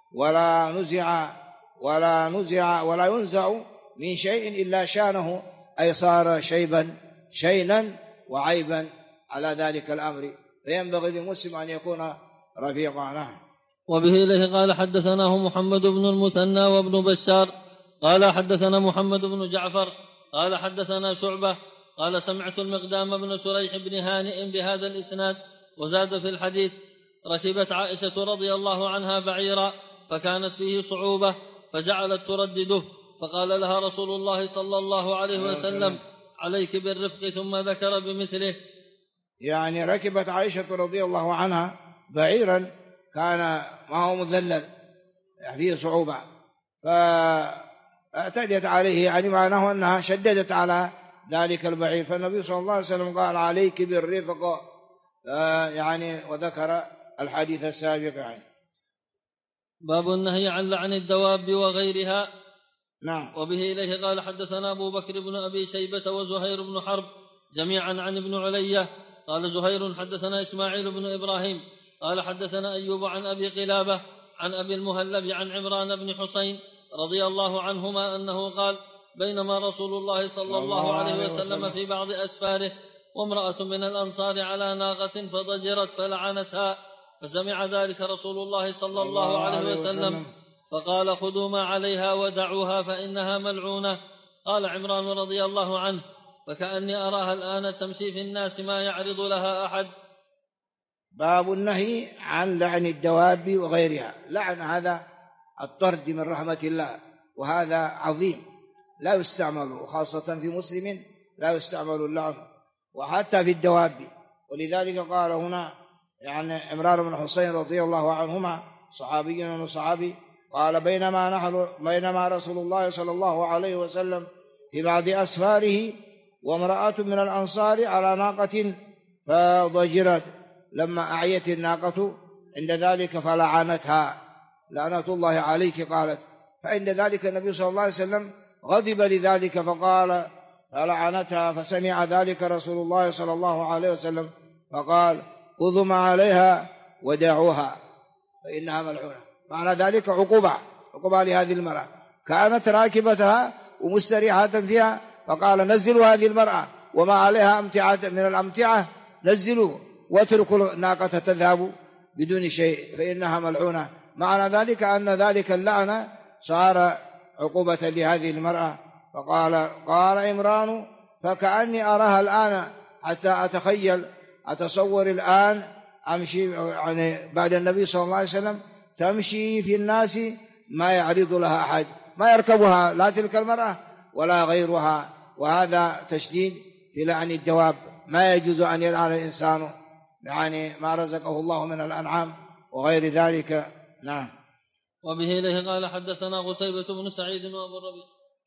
ولا ينزع من شيء إلا شانه، أي صار شينا وعيبا على ذلك الأمر، فينبغي للمسلم أن يكون رفيقا. نعم. وبه إليه قال حدثناه محمد بن المثنى وابن بشار قال حدثنا محمد بن جعفر قال حدثنا شعبة قال سمعت المقدام بن شريح بن هانئ بهذا الإسناد وزاد في الحديث ركبت عائشة رضي الله عنها بعيرا فكانت فيه صعوبة فجعلت تردده، فقال لها رسول الله صلى الله عليه وسلم عليك بالرفق، ثم ذكر بمثله. يعني ركبت عائشة رضي الله عنها بعيرا كان ما هو مذلل فيه صعوبة، فاعتدت عليه، يعني معناه أنها شددت على ذلك البعير، فالنبي صلى الله عليه وسلم قال عليك بالرفق، يعني وذكر الحديث السابق. يعني باب النهي عن لعن الدواب وغيرها. نعم. وبه إليه قال حدثنا أبو بكر بن أبي شيبة وزهير بن حرب جميعا عن ابن علية قال زهير حدثنا إسماعيل بن إبراهيم قال حدثنا أيوب عن أبي قلابة عن أبي المهلب عن عمران بن حسين رضي الله عنهما أنه قال بينما رسول الله صلى الله عليه وسلم في بعض أسفاره وامرأة من الأنصار على ناقة فضجرت فلعنتها، فسمع ذلك رسول الله صلى الله عليه وسلم فقال خذوا ما عليها ودعوها فإنها ملعونة. قال عمران رضي الله عنه فكأني أراها الآن تمشي في الناس ما يعرض لها أحد. باب النهي عن لعن الدواب وغيرها. لعن هذا الطرد من رحمة الله، وهذا عظيم لا يستعمل، وخاصة في مسلم لا يستعمل اللعن وحتى في الدواب. ولذلك قال هنا يعني عمران بن حسين رضي الله عنهما صحابي من الصحابي قال بينما رسول الله صلى الله عليه وسلم في بعض أسفاره وامرأة من الأنصار على ناقة فضجرت، لما أعيت الناقة عند ذلك فلعنتها لعنة الله عليك قالت، فعند ذلك النبي صلى الله عليه وسلم غضب لذلك فقال فلعنتها، فسمع ذلك رسول الله صلى الله عليه وسلم فقال خذوا ما عليها ودعوها فإنها ملعونة. معنى ذلك عقوبة لهذه المرأة، كانت راكبتها ومستريحة فيها، فقال نزلوا هذه المرأة وما عليها أمتعة من الأمتعة، نزلوا واتركوا الناقة تذهب بدون شيء فإنها ملعونة. معنى ذلك أن ذلك اللعنة صار عقوبة لهذه المرأة. قال عمران فكأني أراها الآن، حتى أتصور الآن أمشي يعني بعد النبي صلى الله عليه وسلم تمشي في الناس ما يعرض لها أحد، ما يركبها لا تلك المرأة ولا غيرها. وهذا تشديد في لعن الدواب، ما يجوز أن يلعن الإنسان يعني ما رزقه الله من الأنعام وغير ذلك. نعم. وبه إليه قال حدثنا قتيبة بن سعيد وأبو الربيع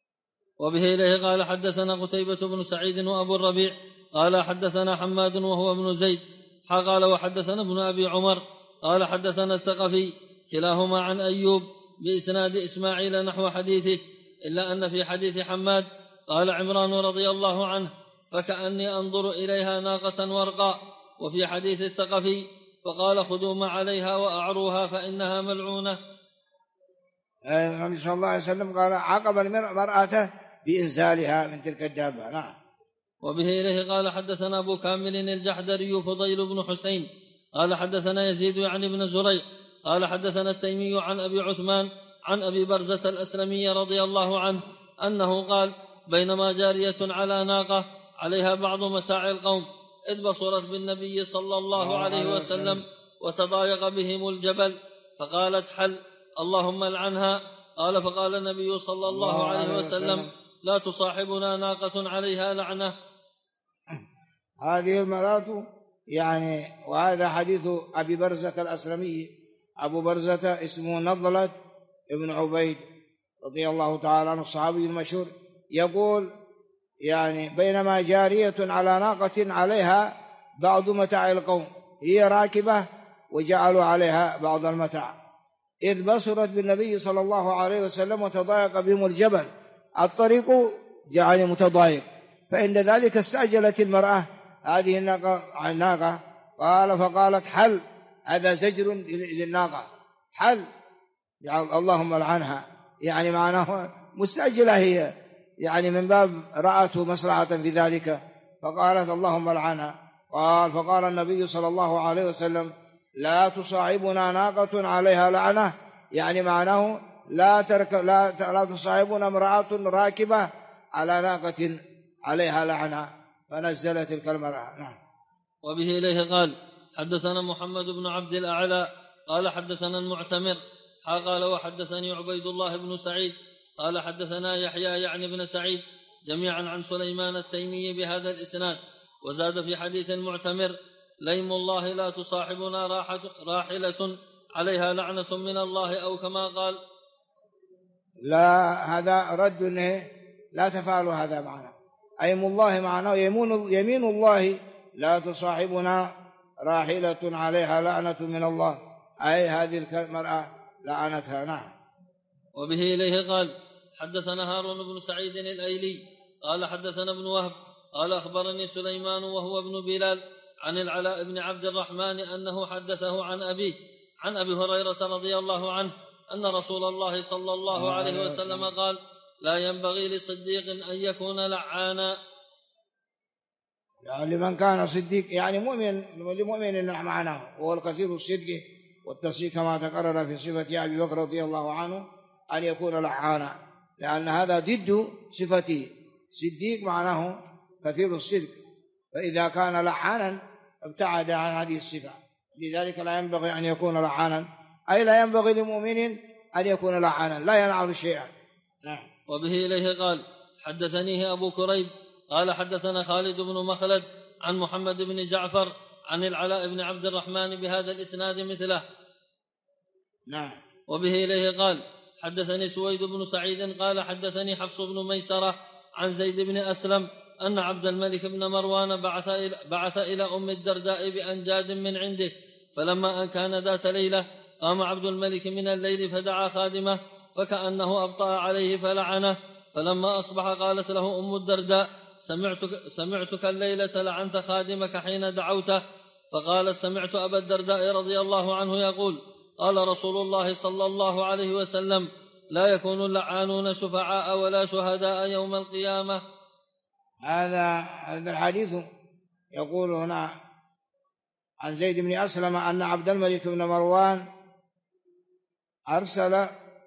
وبه إليه قال حدثنا قتيبة بن سعيد وأبو الربيع قال حدثنا حماد وهو ابن زيد قال وحدثنا ابن أبي عمر قال حدثنا الثقفي كلاهما عن أيوب بإسناد إسماعيل نحو حديثه، إلا أن في حديث حماد قال عمران رضي الله عنه فكأني أنظر إليها ناقة ورقاء، وفي حديث الثقفي فقال خذوا ما عليها وأعروها فإنها ملعونة. النبي صلى الله عليه وسلم قال عاقب المرأة بإنزالها من تلك الدابة. نعم. وبه إليه قال حدثنا أبو كامل الجحدري فضيل بن حسين قال حدثنا يزيد يعني بن زريع قال حدثنا التيمي عن أبي عثمان عن أبي برزة الأسلمي رضي الله عنه أنه قال بينما جارية على ناقة عليها بعض متاع القوم إذ بصرت بالنبي صلى الله عليه وسلم وتضايق بهم الجبل فقالت حل اللهم العنها. قال فقال النبي صلى الله عليه وسلم لا تصاحبنا ناقة عليها لعنة. هذه المرأة يعني، وهذا حديث أبي برزة الأسلمي. أبو برزة اسمه نضلة ابن عبيد رضي الله تعالى عنه الصحابي المشهور، يقول يعني بينما جارية على ناقة عليها بعض متاع القوم، هي راكبة وجعلوا عليها بعض المتاع، إذ بصرت بالنبي صلى الله عليه وسلم وتضايق بهم الجبل، الطريق يعني متضايق، فعند ذلك استعجلت المرأة هذه الناقة فقالت حل، هذا زجر للناقة، حل يعني اللهم العنها، يعني معناه مستعجلة هي، يعني من باب رأته مصلحة في ذلك، فقالت اللهم العنها. فقال النبي صلى الله عليه وسلم لا تصاحبنا ناقة عليها لعنة، يعني معناه لا تصاحبنا امرأة راكبة على ناقة عليها لعنة، فنزل تلك المرأة. نعم. وبه إليه قال حدثنا محمد بن عبد الأعلى قال حدثنا المعتمر قال وحدثني عبيد الله بن سعيد قال حدثنا يحيى يعني بن سعيد جميعا عن سليمان التيمي بهذا الإسناد، وزاد في حديث المعتمر ليم الله لا تصاحبنا راحلة عليها لعنة من الله، أو كما قال. لا، هذا رد لا تفعلوا هذا معنا، أيم الله معناه يمين الله لا تصاحبنا راحلة عليها لعنة من الله، أي هذه المرأة لعنتها. نعم. وبه إليه قال حدثنا هارون بن سعيد الأيلي قال حدثنا ابن وهب قال أخبرني سليمان وهو ابن بلال عن العلاء بن عبد الرحمن أنه حدثه عن أبيه عن أبي هريرة رضي الله عنه أن رسول الله صلى الله عليه وسلم قال لا ينبغي لصديق أن يكون لعانا. يعني لمن كان صديق يعني لمؤمن معناه وهو الكثير الصدق والتصديق كما تقرر في صفة أبي بكر رضي الله عنه أن يكون لعانا، لأن هذا ضد صفته. صديق معناه كثير الصدق، فإذا كان لعانا ابتعد عن هذه الصفة. لذلك لا ينبغي أن يكون لعانا، أي لا ينبغي لمؤمن أن يكون لعانا، لا ينعل شيئا. نعم. وبه إليه قال حدثنيه أبو كريب قال حدثنا خالد بن مخلد عن محمد بن جعفر عن العلاء بن عبد الرحمن بهذا الإسناد مثله. نعم. وبه إليه قال حدثني سويد بن سعيد قال حدثني حفص بن ميسرة عن زيد بن أسلم أن عبد الملك بن مروان بعث إلى أم الدرداء بأنجاد من عنده، فلما أن كان ذات ليلة قام عبد الملك من الليل فدعا خادمه فكأنه أبطأ عليه فلعنه، فلما أصبح قالت له أم الدرداء سمعتك الليلة لعنت خادمك حين دعوته، فقالت سمعت أبا الدرداء رضي الله عنه يقول قال رسول الله صلى الله عليه وسلم لا يكون اللعانون شفعاء ولا شهداء يوم القيامة. هذا الحديث يقول هنا عن زيد بن أسلم أن عبد الملك بن مروان أرسل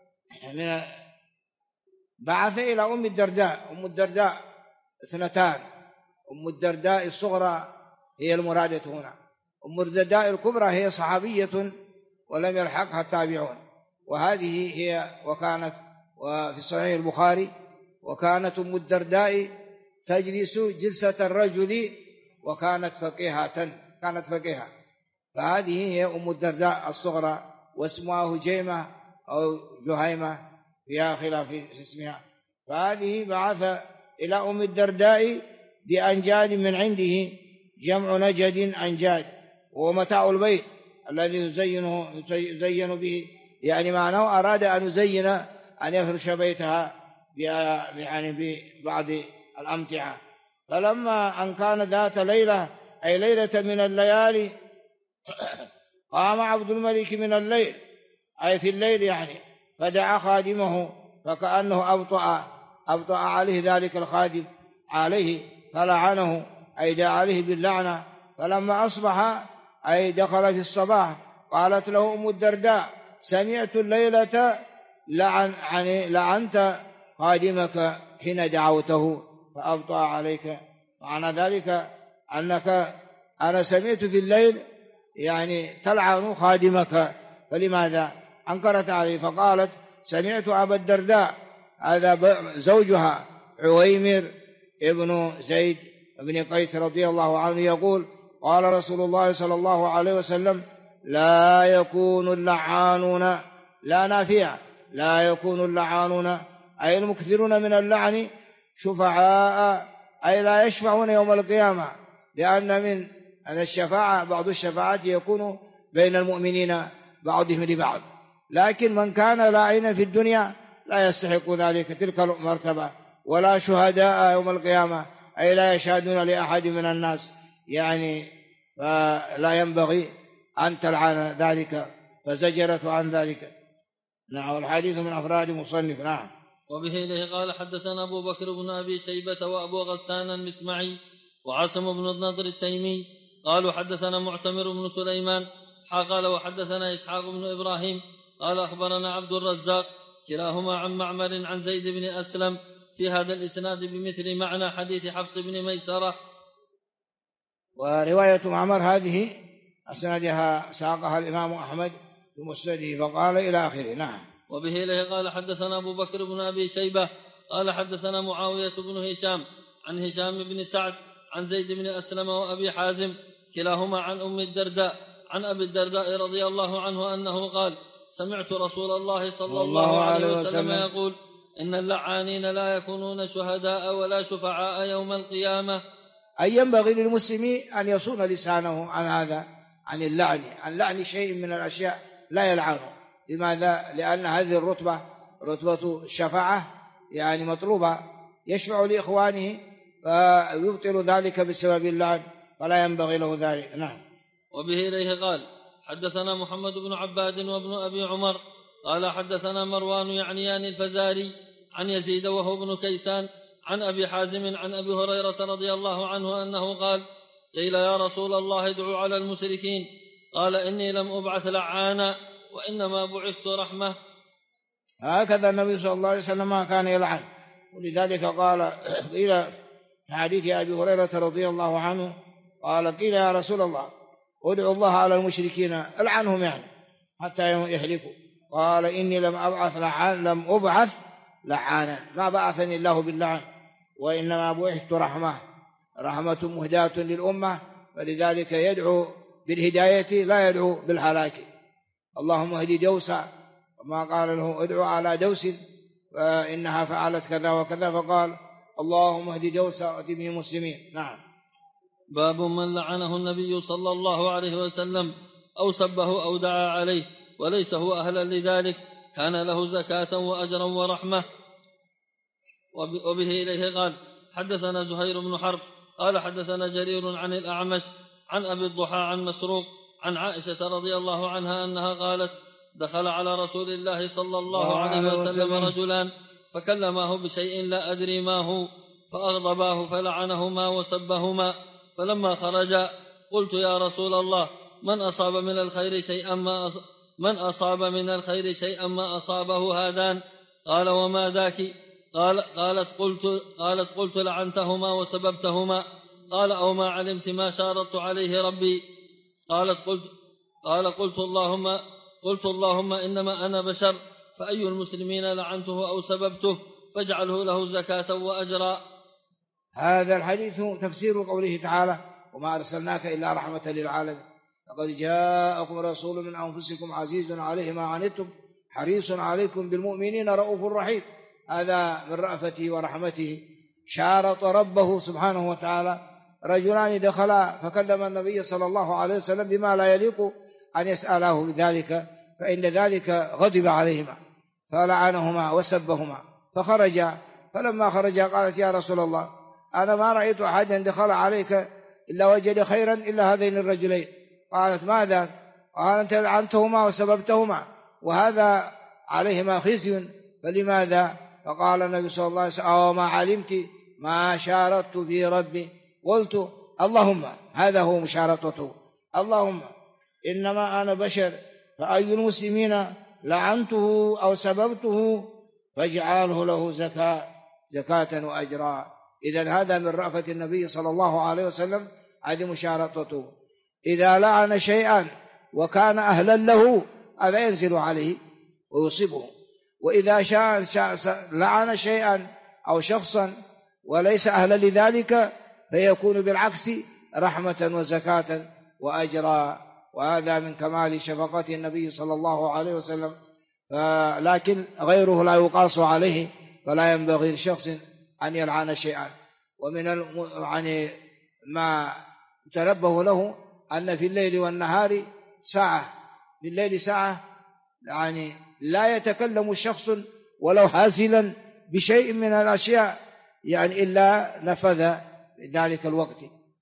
بعث إلى أم الدرداء. أم الدرداء اثنتان، أم الدرداء الصغرى هي المرادة هنا، أم الدرداء الكبرى هي صحابية ولم يلحقها التابعون، وهذه هي وكانت وفي صحيح البخاري وكانت أم الدرداء تجلس جلسة الرجل وكانت فقيهة، كانت فقيهة، فهذه هي أم الدرداء الصغرى، واسمها هجيمة أو جهيمة فيها خلاف في اسمها. فهذه بعث إلى أم الدرداء بأنجاد من عنده، جمع نجد أنجاد، ومتاع البيت الذي يزين به، يعني معناه أراد أن يزين أن يفرش بيتها يعني ببعض الأمتعة. فلما أن كان ذات ليلة أي ليلة من الليالي قام عبد الملك من الليل أي في الليل يعني، فدعا خادمه فكأنه أبطأ عليه ذلك الخادم عليه فلعنه أي دعا عليه باللعنة. فلما أصبح أي دخل في الصباح قالت له أم الدرداء سمعت الليلة لعنت خادمك حين دعوته فأبطأ عليك. معنى ذلك أنك أنا سمعت في الليل يعني تلعن خادمك، فلماذا؟ أنكرت عليه، فقالت سمعت أبا الدرداء هذا زوجها عويمر ابن زيد بن قيس رضي الله عنه يقول قال رسول الله صلى الله عليه وسلم لا يكون اللعانون، لا نافية، لا يكون اللعانون أي المكثرون من اللعن شفعاء أي لا يشفعون يوم القيامة، لأن من الشفاعة بعض الشفاعات يكون بين المؤمنين بعضهم لبعض، لكن من كان لاعنا في الدنيا لا يستحق ذلك تلك المرتبة، ولا شهداء يوم القيامة أي لا يشهدون لأحد من الناس، يعني فلا ينبغي أن تلعن ذلك، فزجرت عن ذلك. نعم. والحديث من أفراد مصنف. نعم. وبه إليه قال حدثنا أبو بكر بن أبي شيبة وأبو غسان المسمعي وعاصم بن النضر التيمي قالوا حدثنا معتمر بن سليمان قال وحدثنا إسحاق بن إبراهيم قال أخبرنا عبد الرزاق كلاهما عن معمر عن زيد بن أسلم في هذا الإسناد بمثل معنى حديث حفص بن ميسرة. ورواية معمر هذه أسنادها ساقها الإمام أحمد بمسنده فقال إلى آخره. نعم. وبه إليه قال حدثنا أبو بكر بن أبي شيبة قال حدثنا معاوية بن هشام عن هشام بن سعد عن زيد بن أسلم وأبي حازم كلاهما عن أم الدرداء عن أبي الدرداء رضي الله عنه أنه قال سمعت رسول الله صلى الله عليه وسلم يقول إن اللعانين لا يكونون شهداء ولا شفعاء يوم القيامة. أي ينبغي للمسلم أن يصون لسانه عن هذا، عن اللعن، عن لعن شيء من الأشياء لا يلعنه. لماذا؟ لأن هذه الرتبة رتبة الشفاعة يعني مطلوبة، يشفع لإخوانه فيبطل ذلك بسبب اللعن، فلا ينبغي له ذلك. نعم. وبه إليه قال حدثنا محمد بن عباد وابن أبي عمر قال حدثنا مروان يعنيان الفزاري عن يزيد وهو ابن كيسان عن أبي حازم عن أبي هريرة رضي الله عنه أنه قال قيل يا رسول الله ادعوا على المشركين قال إني لم أبعث لعانا وإنما بعثت رحمة. هكذا النبي صلى الله عليه وسلم كان يلعن، ولذلك قال قيل في حديث أبي هريرة رضي الله عنه قال قيل يا رسول الله ادعو الله على المشركين العنهم يعني حتى يهلكوا قال إني لم أبعث لعانا ما بعثني الله باللعن وإنما بعثت رحمة مهداة للأمة فلذلك يدعو بالهداية لا يدعو بالهلاك. اللهم اهد دوسا وما قال له ادعو على دوس فإنها فعلت كذا وكذا فقال اللهم اهد دوسا وأت به مسلمين. نعم. باب من لعنه النبي صلى الله عليه وسلم أو سبه أو دعا عليه وليس هو أهلا لذلك كان له زكاة وأجرا ورحمة. وبه إليه قال حدثنا زهير بن حرب قال حدثنا جرير عن الأعمش عن أبي الضحى عن مسروق عن عائشة رضي الله عنها أنها قالت دخل على رسول الله صلى الله عليه وسلم رجلان فكلماه بشيء لا أدري ما هو فأغضباه فلعنهما وسبهما فلما خرجا قلت يا رسول الله من أصاب من الخير شيئا ما أصابه هذان قال وما ذاك قالت قلت لعنتهما وسببتهما قال أو ما علمت ما شارطت عليه ربي قلت اللهم إنما أنا بشر فأي المسلمين لعنته أو سببته فاجعله له زكاة وأجرا. هذا الحديث تفسير قوله تعالى وما أرسلناك إلا رحمة للعالمين لقد جاءكم رسول من أنفسكم عزيز عليه ما عنتم حريص عليكم بالمؤمنين رؤوف رحيم. هذا من رأفته ورحمته شارط ربه سبحانه وتعالى رجلان دخلا فكلم النبي صلى الله عليه وسلم بما لا يليق أن يسأله بذلك فإن ذلك غضب عليهما فلعنهما وسبهما فخرجا فلما خرجا قالت يا رسول الله أنا ما رأيت أحدا دخل عليك إلا وجد خيرا إلا هذين الرجلين. قالت ماذا؟ قال أنت لعنتهما وسببتهما وهذا عليهما خزي فلماذا؟ فقال النبي صلى الله عليه وسلم أو ما علمت ما شارطت في ربي قلت اللهم هذا هو مشارطته اللهم إنما أنا بشر فأي المسلمين لعنته أو سببته فاجعله له زكاة وأجرا. إذن هذا من رأفة النبي صلى الله عليه وسلم هذه مشارطته. إذا لعن شيئا وكان أهلا له هذا ينزل عليه ويصيبه وإذا لعن شيئا أو شخصا وليس أهلا لذلك فيكون بالعكس رحمة وزكاة وأجرا. وهذا من كمال شفقة النبي صلى الله عليه وسلم لكن غيره لا يقاس عليه فلا ينبغي لشخص أن يلعن شيئا. ومن يعني ما تنبه له أن في الليل والنهار ساعة في الليل ساعة يعني لا يتكلم شخص ولو هازلا بشيء من الأشياء يعني إلا نفذ ذلك الوقت.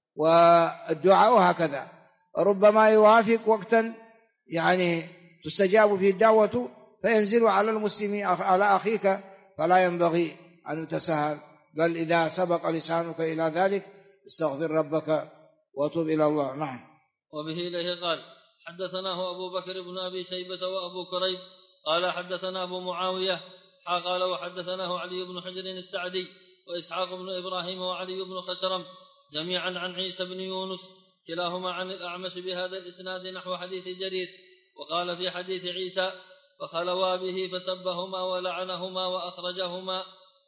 والدعاء هكذا ربما يوافق وقتا يعني تستجاب فيه الدعوة فينزل على المسلم على أخيك فلا ينبغي أن يتساهل بل إذا سبق لسانك إلى ذلك استغفر ربك وتوب إلى الله. نعم. وبه إليه قال حدثناه أبو بكر بن أبي شيبة وأبو كريب قال حدثنا أبو معاوية قال وحدثناه علي بن حجر السعدي وإسحاق بن إبراهيم وعلي بن خشرم جميعا عن عيسى بن يونس كلاهما عن الأعمش بهذا الإسناد نحو حديث جرير. وقال في حديث عيسى فخلوا به فسبهما ولعنهما وأخرجهما.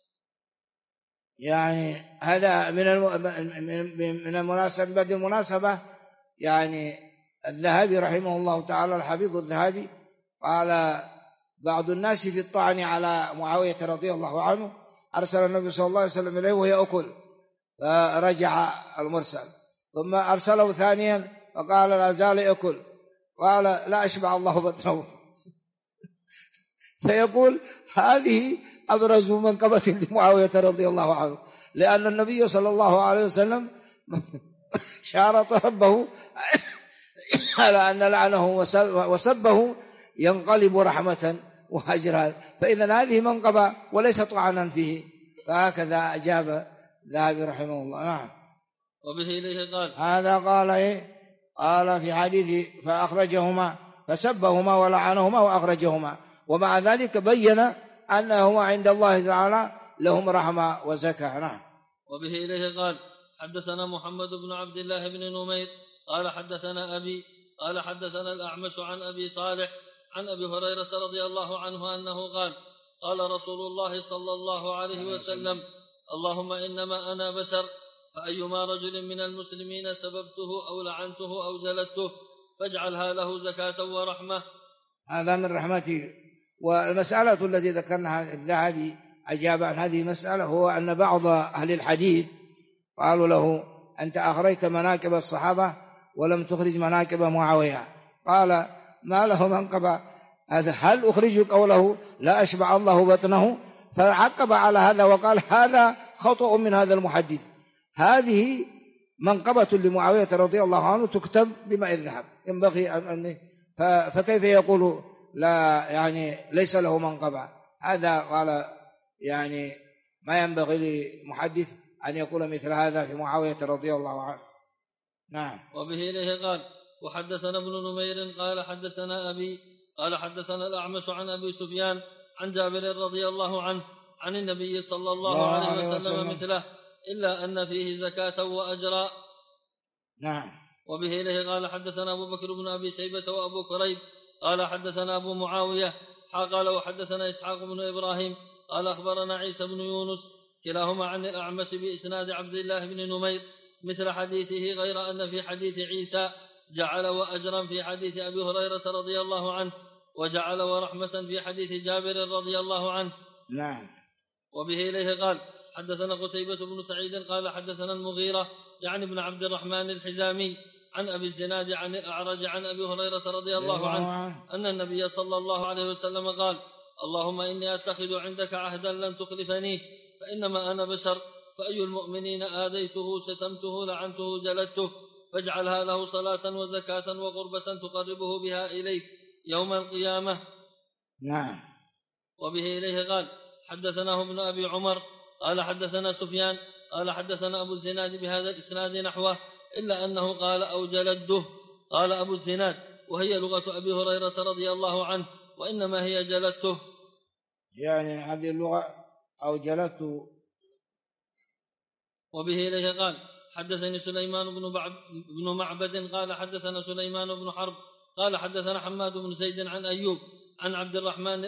يعني هذا من المناسبة يعني الذهبي رحمه الله تعالى الحفيظ الذهبي قال بعض الناس في الطعن على معاوية رضي الله عنه أرسل النبي صلى الله عليه وسلم إليه وهي أكل فرجع المرسل ثم أرسله ثانيا فقال لا زال أكل قال لا أشبع الله بطنه فيقول هذه أبرز منقبة لمعاوية رضي الله عنه لأن النبي صلى الله عليه وسلم شارط ربه على أن لعنه وسبه ينقلب رحمة وأجرا فإذا هذه منقبة وليس طعنا فيه. فهكذا أجاب الذهبي رحمه الله. نعم. وبه إليه قال هذا قال في حديث فأخرجهما فسبهما ولعنهما وأخرجهما ومع ذلك بين أنهما عند الله تعالى لهم رحمة وزكاة. نعم. وبه إليه قال حدثنا محمد بن عبد الله بن نمير قال حدثنا أبي قال حدثنا الأعمش عن أبي صالح عن أبي هريرة رضي الله عنه أنه قال قال رسول الله صلى الله عليه وسلم اللهم إنما أنا بشر فأيما رجل من المسلمين سببته أو لعنته أو جلدته فاجعلها له زكاة ورحمة. هذا من رحمته. والمسألة التي ذكرناها الذهبي أجاب عن هذه المسألة هو أن بعض أهل الحديث قالوا له أنت أخرجت مناكب الصحابة ولم تخرج مناكب معاوية، قال ما له منقبة هذا، هل أخرج قوله لا أشبع الله بطنه؟ فعقب على هذا وقال هذا خطأ من هذا المحدث، هذه منقبة لمعاوية رضي الله عنه تكتب بماء الذهب، ينبغي أن فكيف يقول لا يعني ليس له منقبة؟ هذا قال يعني ما ينبغي لمحدث أن يقول مثل هذا في معاوية رضي الله عنه. نعم. وبه إليه قال وحدثنا ابن نمير قال حدثنا أبي قال حدثنا الأعمش عن أبي سفيان عن جابر رضي الله عنه عن النبي صلى الله عليه وسلم مثله إلا أن فيه زكاة وأجرا. نعم. وبه إليه قال حدثنا أبو بكر بن أبي شيبة وأبو كريب قال حدثنا أبو معاوية قال وحدثنا إسحاق بن إبراهيم قال أخبرنا عيسى بن يونس كلاهما عن الأعمش بإسناد عبد الله بن نمير مثل حديثه، غير أن في حديث عيسى جعل وأجرا في حديث أبي هريرة رضي الله عنه، وجعل ورحمة في حديث جابر رضي الله عنه. نعم. وبه إليه قال حدثنا قتيبة بن سعيد قال حدثنا المغيرة يعني ابن عبد الرحمن الحزامي عن أبي الزناد عن الأعرج عن أبي هريرة رضي الله عنه أن النبي صلى الله عليه وسلم قال اللهم إني أتخذ عندك عهدا لن تخلفني، فإنما أنا بشر، فأي المؤمنين آذيته شتمته لعنته جلدته، فاجعلها له صلاة وزكاة وقربة تقربه بها إليك يوم القيامة. نعم. وبه إليه قال حدثناه ابن أبي عمر قال حدثنا سفيان قال حدثنا أبو الزناد بهذا الإسناد نحوه إلا أنه قال أو جلده. قال أبو الزناد وهي لغة أبي هريرة رضي الله عنه وإنما هي جلدته، يعني هذه اللغة أو جلدته. وبه إليه قال حدثني سليمان بن معبد قال حدثنا سليمان بن حرب قال حدثنا حماد بن زيد عن أيوب عن عبد الرحمن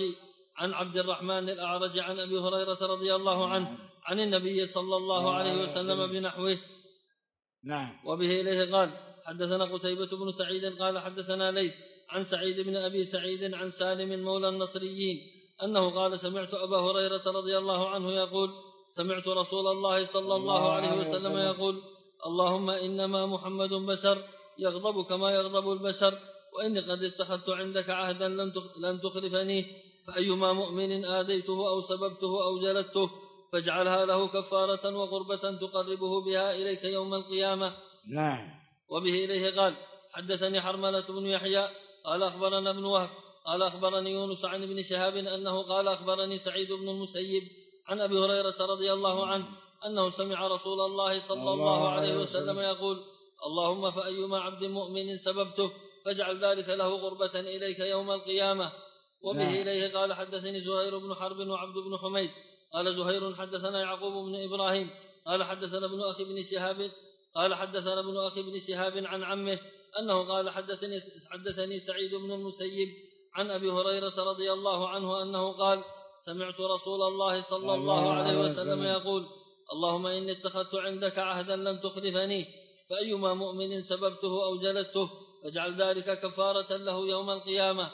الأعرج عن أبي هريرة رضي الله عنه عن النبي صلى الله عليه وسلم بنحوه. نعم. وبه إليه قال حدثنا قتيبة بن سعيد قال حدثنا ليث عن سعيد بن أبي سعيد عن سالم مولى النصريين أنه قال سمعت أبا هريرة رضي الله عنه يقول سمعت رسول الله صلى الله عليه وسلم يقول اللهم إنما محمد بشر يغضب كما يغضب البشر، وإني قد اتخذت عندك عهدا لن تخلفني، فأيما مؤمن آذيته أو سببته أو جلدته فاجعلها له كفارة وقربة تقربه بها إليك يوم القيامة. نعم. وبه إليه قال حدثني حرملة بن يحيى قال أخبرنا ابن وهب قال أخبرني يونس عن ابن شهاب أنه قال أخبرني سعيد بن المسيب عن أبي هريرة رضي الله عنه أنه سمع رسول الله صلى الله عليه وسلم يقول اللهم فأيما عبد مؤمن سببته فاجعل ذلك له قربة إليك يوم القيامة. وبه إليه قال حدثني زهير بن حرب وعبد بن حميد قال زهير حدثنا يعقوب بن إبراهيم قال حدثنا ابن أخي بن شهاب عن عمه أنه قال حدثني سعيد بن المسيب عن أبي هريرة رضي الله عنه أنه قال سمعت رسول الله صلى الله عليه وسلم يقول اللهم إني اتخذت عندك عهدا لن تخلفني، فأيما مؤمن سببته أو جلدته فاجعل ذلك كفارة له يوم القيامة.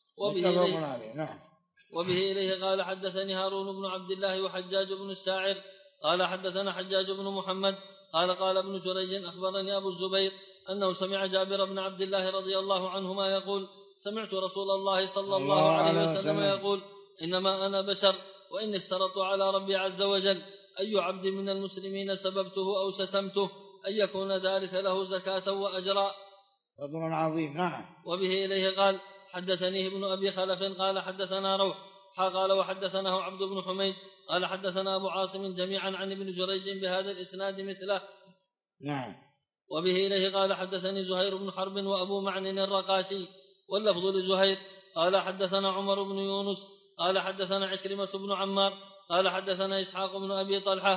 وبه إليه قال حدثني هارون بن عبد الله وحجاج بن الساعر قال حدثنا حجاج بن محمد قال ابن جريج أخبرني أبو الزبير أنه سمع جابر بن عبد الله رضي الله عنهما يقول سمعت رسول الله صلى الله عليه وسلم يقول إنما أنا بشر، وإني اشترطت على ربي عز وجل أي عبد من المسلمين سببته أو شتمته أن يكون ذلك له زكاة وأجرا. فضل عظيم. نعم. وبه إليه قال حدثني ابن أبي خلف قال حدثنا روح قال وحدثناه عبد بن حميد قال حدثنا أبو عاصم جميعا عن ابن جريج بهذا الإسناد مثله. نعم. وبه إليه قال حدثني زهير بن حرب وأبو معن الرقاشي واللفظ لزهير قال حدثنا عمر بن يونس قال حدثنا عكرمة بن عمار قال حدثنا إسحاق بن أبي طلحة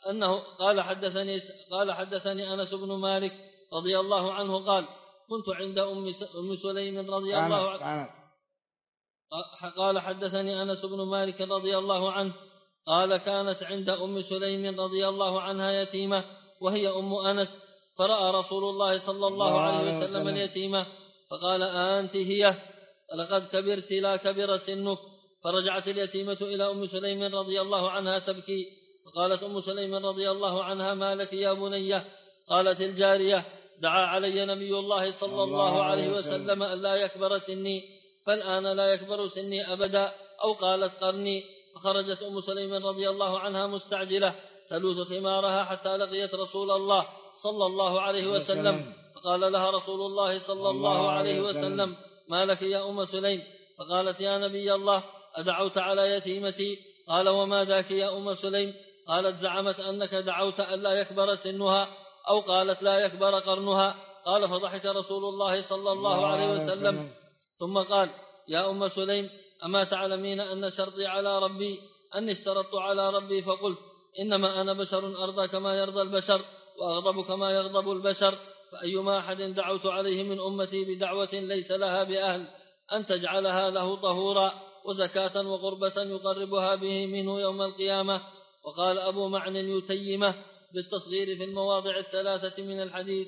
أنه قال حدثني أنس بن مالك رضي الله عنه قال كنت عند أم سليم رضي الله عنه. قال حدثني أنس بن مالك رضي الله عنه قال كانت عند أم سليم رضي الله عنها يتيمة وهي أم أنس، فرأى رسول الله صلى الله عليه وسلم اليتيمة فقال أنت هي؟ لقد كبرت لا كبر سنك. فرجعت اليتيمة إلى أم سليم رضي الله عنها تبكي، فقالت أم سليم رضي الله عنها ما لك يا بنية؟ قالت الجارية دعا علي نبي الله صلى الله عليه وسلم أن لا يكبر سني، فالآن لا يكبر سني أبدا، أو قالت قرني. فخرجت أم سليم رضي الله عنها مستعجلة تلوث خمارها حتى لقيت رسول الله صلى الله عليه وسلم، فقال لها رسول الله صلى الله عليه وسلم ما لك يا أم سليم؟ فقالت يا نبي الله أدعوت على يتيمتي؟ قال وما ذاك يا أم سليم؟ قالت زعمت أنك دعوت أن لا يكبر سنها، أو قالت لا يكبر قرنها. قال فضحك رسول الله صلى الله عليه وسلم ثم قال يا أم سليم أما تعلمين أن شرطي على ربي أني اشترطت على ربي فقلت إنما أنا بشر أرضى كما يرضى البشر وأغضب كما يغضب البشر، فأيما أحد دعوت عليه من أمتي بدعوة ليس لها بأهل أن تجعلها له طهورا وزكاة وقربة يقربها به منه يوم القيامة. وقال أبو معن يتيمة بالتصغير في المواضع الثلاثة من الحديث.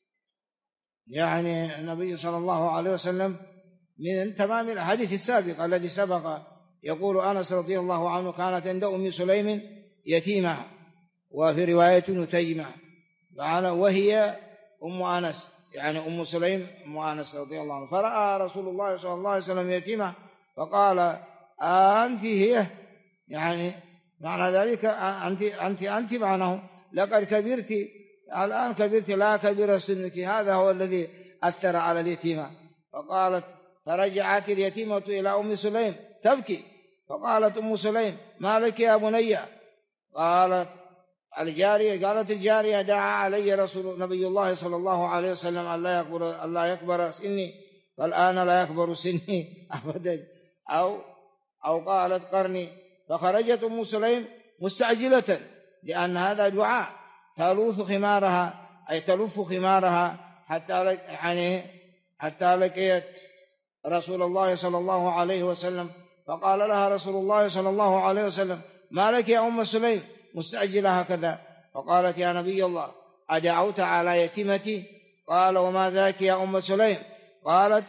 يعني النبي صلى الله عليه وسلم من تمام الحديث السابق الذي سبق يقول أنس رضي الله عنه كانت عند أم سليم يتيمة، وفي رواية يتيمة، وهي أم أنس، يعني أم سليم أم أنس رضي الله عنه. فرأى رسول الله صلى الله عليه وسلم يتيمة فقال أنت هي؟ يعني معنى ذلك أنت معناه لقد كبرت، الآن كبرت لا كبر سنك. هذا هو الذي أثر على اليتيمة. فقالت فرجعت اليتيمة إلى أم سليم تبكي، فقالت أم سليم ما لك يا بنية؟ قالت الجارية دعا علي رسول نبي الله صلى الله عليه وسلم أن لا يكبر سني، فالآن لا يكبر سني أبدا، أو قالت قرني. فخرجت أم سليم مستعجلة لأن هذا دعاء، تلوث خمارها أي تلف خمارها حتى لقيت رسول الله صلى الله عليه وسلم. فقال لها رسول الله صلى الله عليه وسلم ما لك يا أم سليم مستعجلة هكذا؟ فقالت يا نبي الله أدعوت على يتيمتي؟ قال وما ذاك يا أم سليم؟ قالت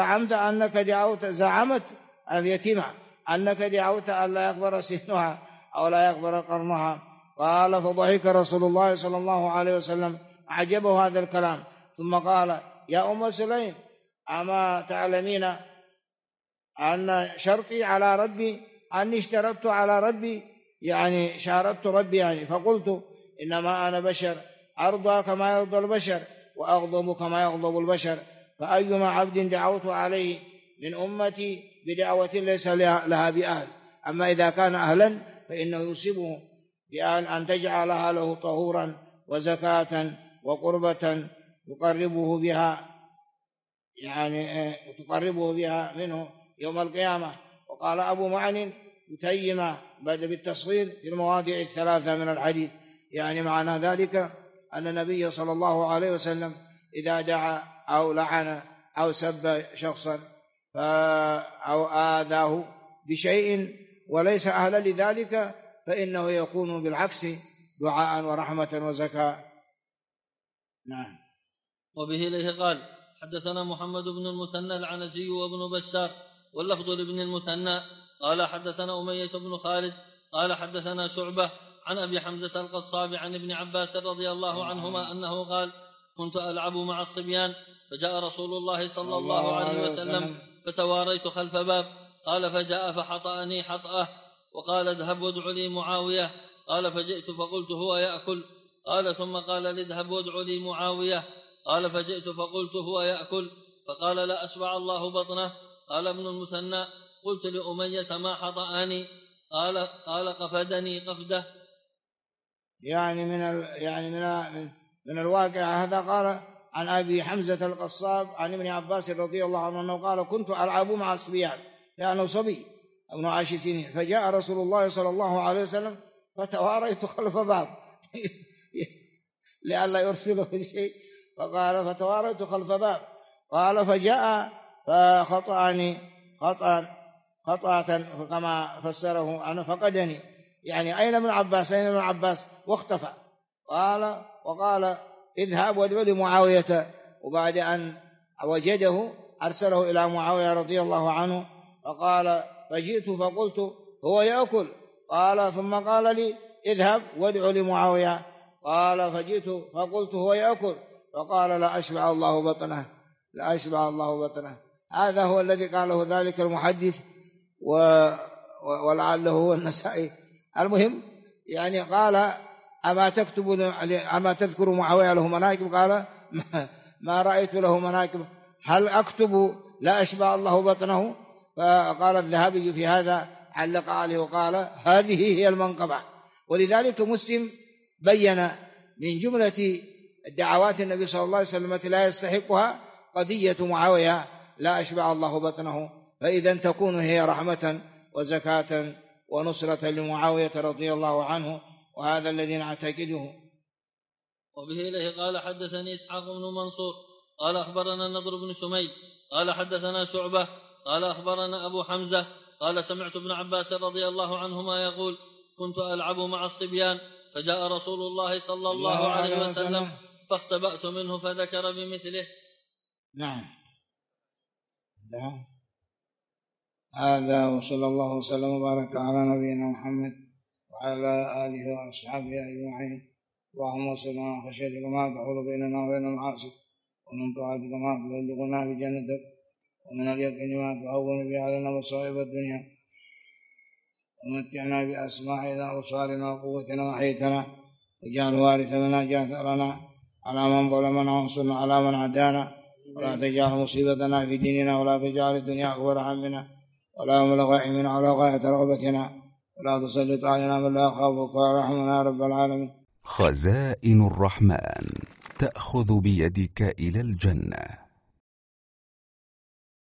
زعمت اليتيمة أنك دعوت أن لا يكبر سنها أو لا يكبر قرنها. قال فضحك رسول الله صلى الله عليه وسلم، أعجبه هذا الكلام، ثم قال يا أم سليم أما تعلمين أن شرطي على ربي أني اشترطت على ربي، يعني شارطت ربي، يعني فقلت إنما أنا بشر أرضى كما يرضى البشر وأغضب كما يغضب البشر، فأيما عبد دعوت عليه من أمتي بدعوة ليس لها بأهل، أما إذا كان أهلا فإنه يصيبه بأن أن تجعلها له طهورا وزكاة وقربة تقربه بها منه يوم القيامة. وقال أبو معن يتيمة بدأ بالتصغير في المواضع الثلاثة من الحديث، يعني معنى ذلك أن النبي صلى الله عليه وسلم إذا دعا أو لعن أو سب شخصا أو آذاه بشيء وليس أهلا لذلك فإنه يكون بالعكس دعاء ورحمة وزكاة. نعم. وبه إليه قال حدثنا محمد بن المثنى العنزي وابن بشار واللفظ لابن المثنى قال حدثنا أمية بن خالد قال حدثنا شعبة عن أبي حمزة القصاب عن ابن عباس رضي الله عنهما أنه قال كنت ألعب مع الصبيان فجاء رسول الله صلى الله عليه وسلم فتواريت خلف باب، قال فجاء فحطأني حطأه وقال اذهب وادع لي معاوية، قال فجئت فقلت هو يأكل، قال ثم قال لي اذهب وادع لي معاوية، قال فجئت فقلت هو يأكل، فقال لا أشبع الله بطنه. قال ابن المثنى قلت لأمية ما حطأني؟ قال قفدني قفده. يعني من الواقع هذا. قال عن أبي حمزة القصاب عن ابن عباس رضي الله عنه أنه قال كنت ألعب مع الصبيان لأنه صبي ابن 10 سنين، فجاء رسول الله صلى الله عليه وسلم فتواريت خلف باب، لئلا يرسله شيء. فقال فتواريت خلف باب. قال فجاء فخطأني خطأة كما فسره أنا فقدني، يعني أين ابن عباس أين ابن عباس، واختفى. وقال اذهب وادع لمعاوية، وبعد أن وجده أرسله إلى معاوية رضي الله عنه. فقال فجئت فقلت هو يأكل. قال ثم قال لي اذهب وادع لمعاوية. قال فجئت فقلت هو يأكل. فقال لا أشبع الله بطنه، لا أشبع الله بطنه. هذا هو الذي قاله ذلك المحدث ولعله هو النسائي. المهم يعني قال أما تذكر معاوية له مناكب؟ قال ما رأيت له مناكب. هل أكتب لا أشبع الله بطنه؟ فقال الذهبي في هذا علق عليه وقال هذه هي المنقبة. ولذلك مسلم بين من جملة الدعوات النبي صلى الله عليه وسلم التي لا يستحقها قضية معاوية لا أشبع الله بطنه، فإذا تكون هي رحمة وزكاة ونصرة لمعاوية رضي الله عنه، وهذا الذي نعتقده. وبه إليه قال حدثني إسحاق بن منصور قال أخبرنا النضر بن شميل قال حدثنا شعبة قال أخبرنا أبو حمزة قال سمعت ابن عباس رضي الله عنهما يقول كنت ألعب مع الصبيان فجاء رسول الله صلى الله عليه وسلم فاختبأت منه فذكر بمثله. نعم. هذا وصلى الله وسلم وبارك على نبينا محمد وعلى آله وأصحابه أجمعين. اللهم صل على خشيتك ما تحول بيننا وبين المعاصي، ومن طاعتك ما تبلغنا بجنتك، ومن اليقين ما تهون به علينا مصائب الدنيا، ومتعنا بأسماعنا وأبصارنا وقوتنا وحيتنا، واجعل وارث منا جاثرنا على من ظلمنا وانصرنا على من عادانا، ولا تجعل مصيبتنا في ديننا، ولا تجعل الدنيا أكبر همنا ولا مبلغ علمنا ولا غاية رغبتنا، ولا تسلط علينا من لا يخافك ويرحمنا يا رب العالمين. خزائن الرحمن تأخذ بيدك إلى الجنة.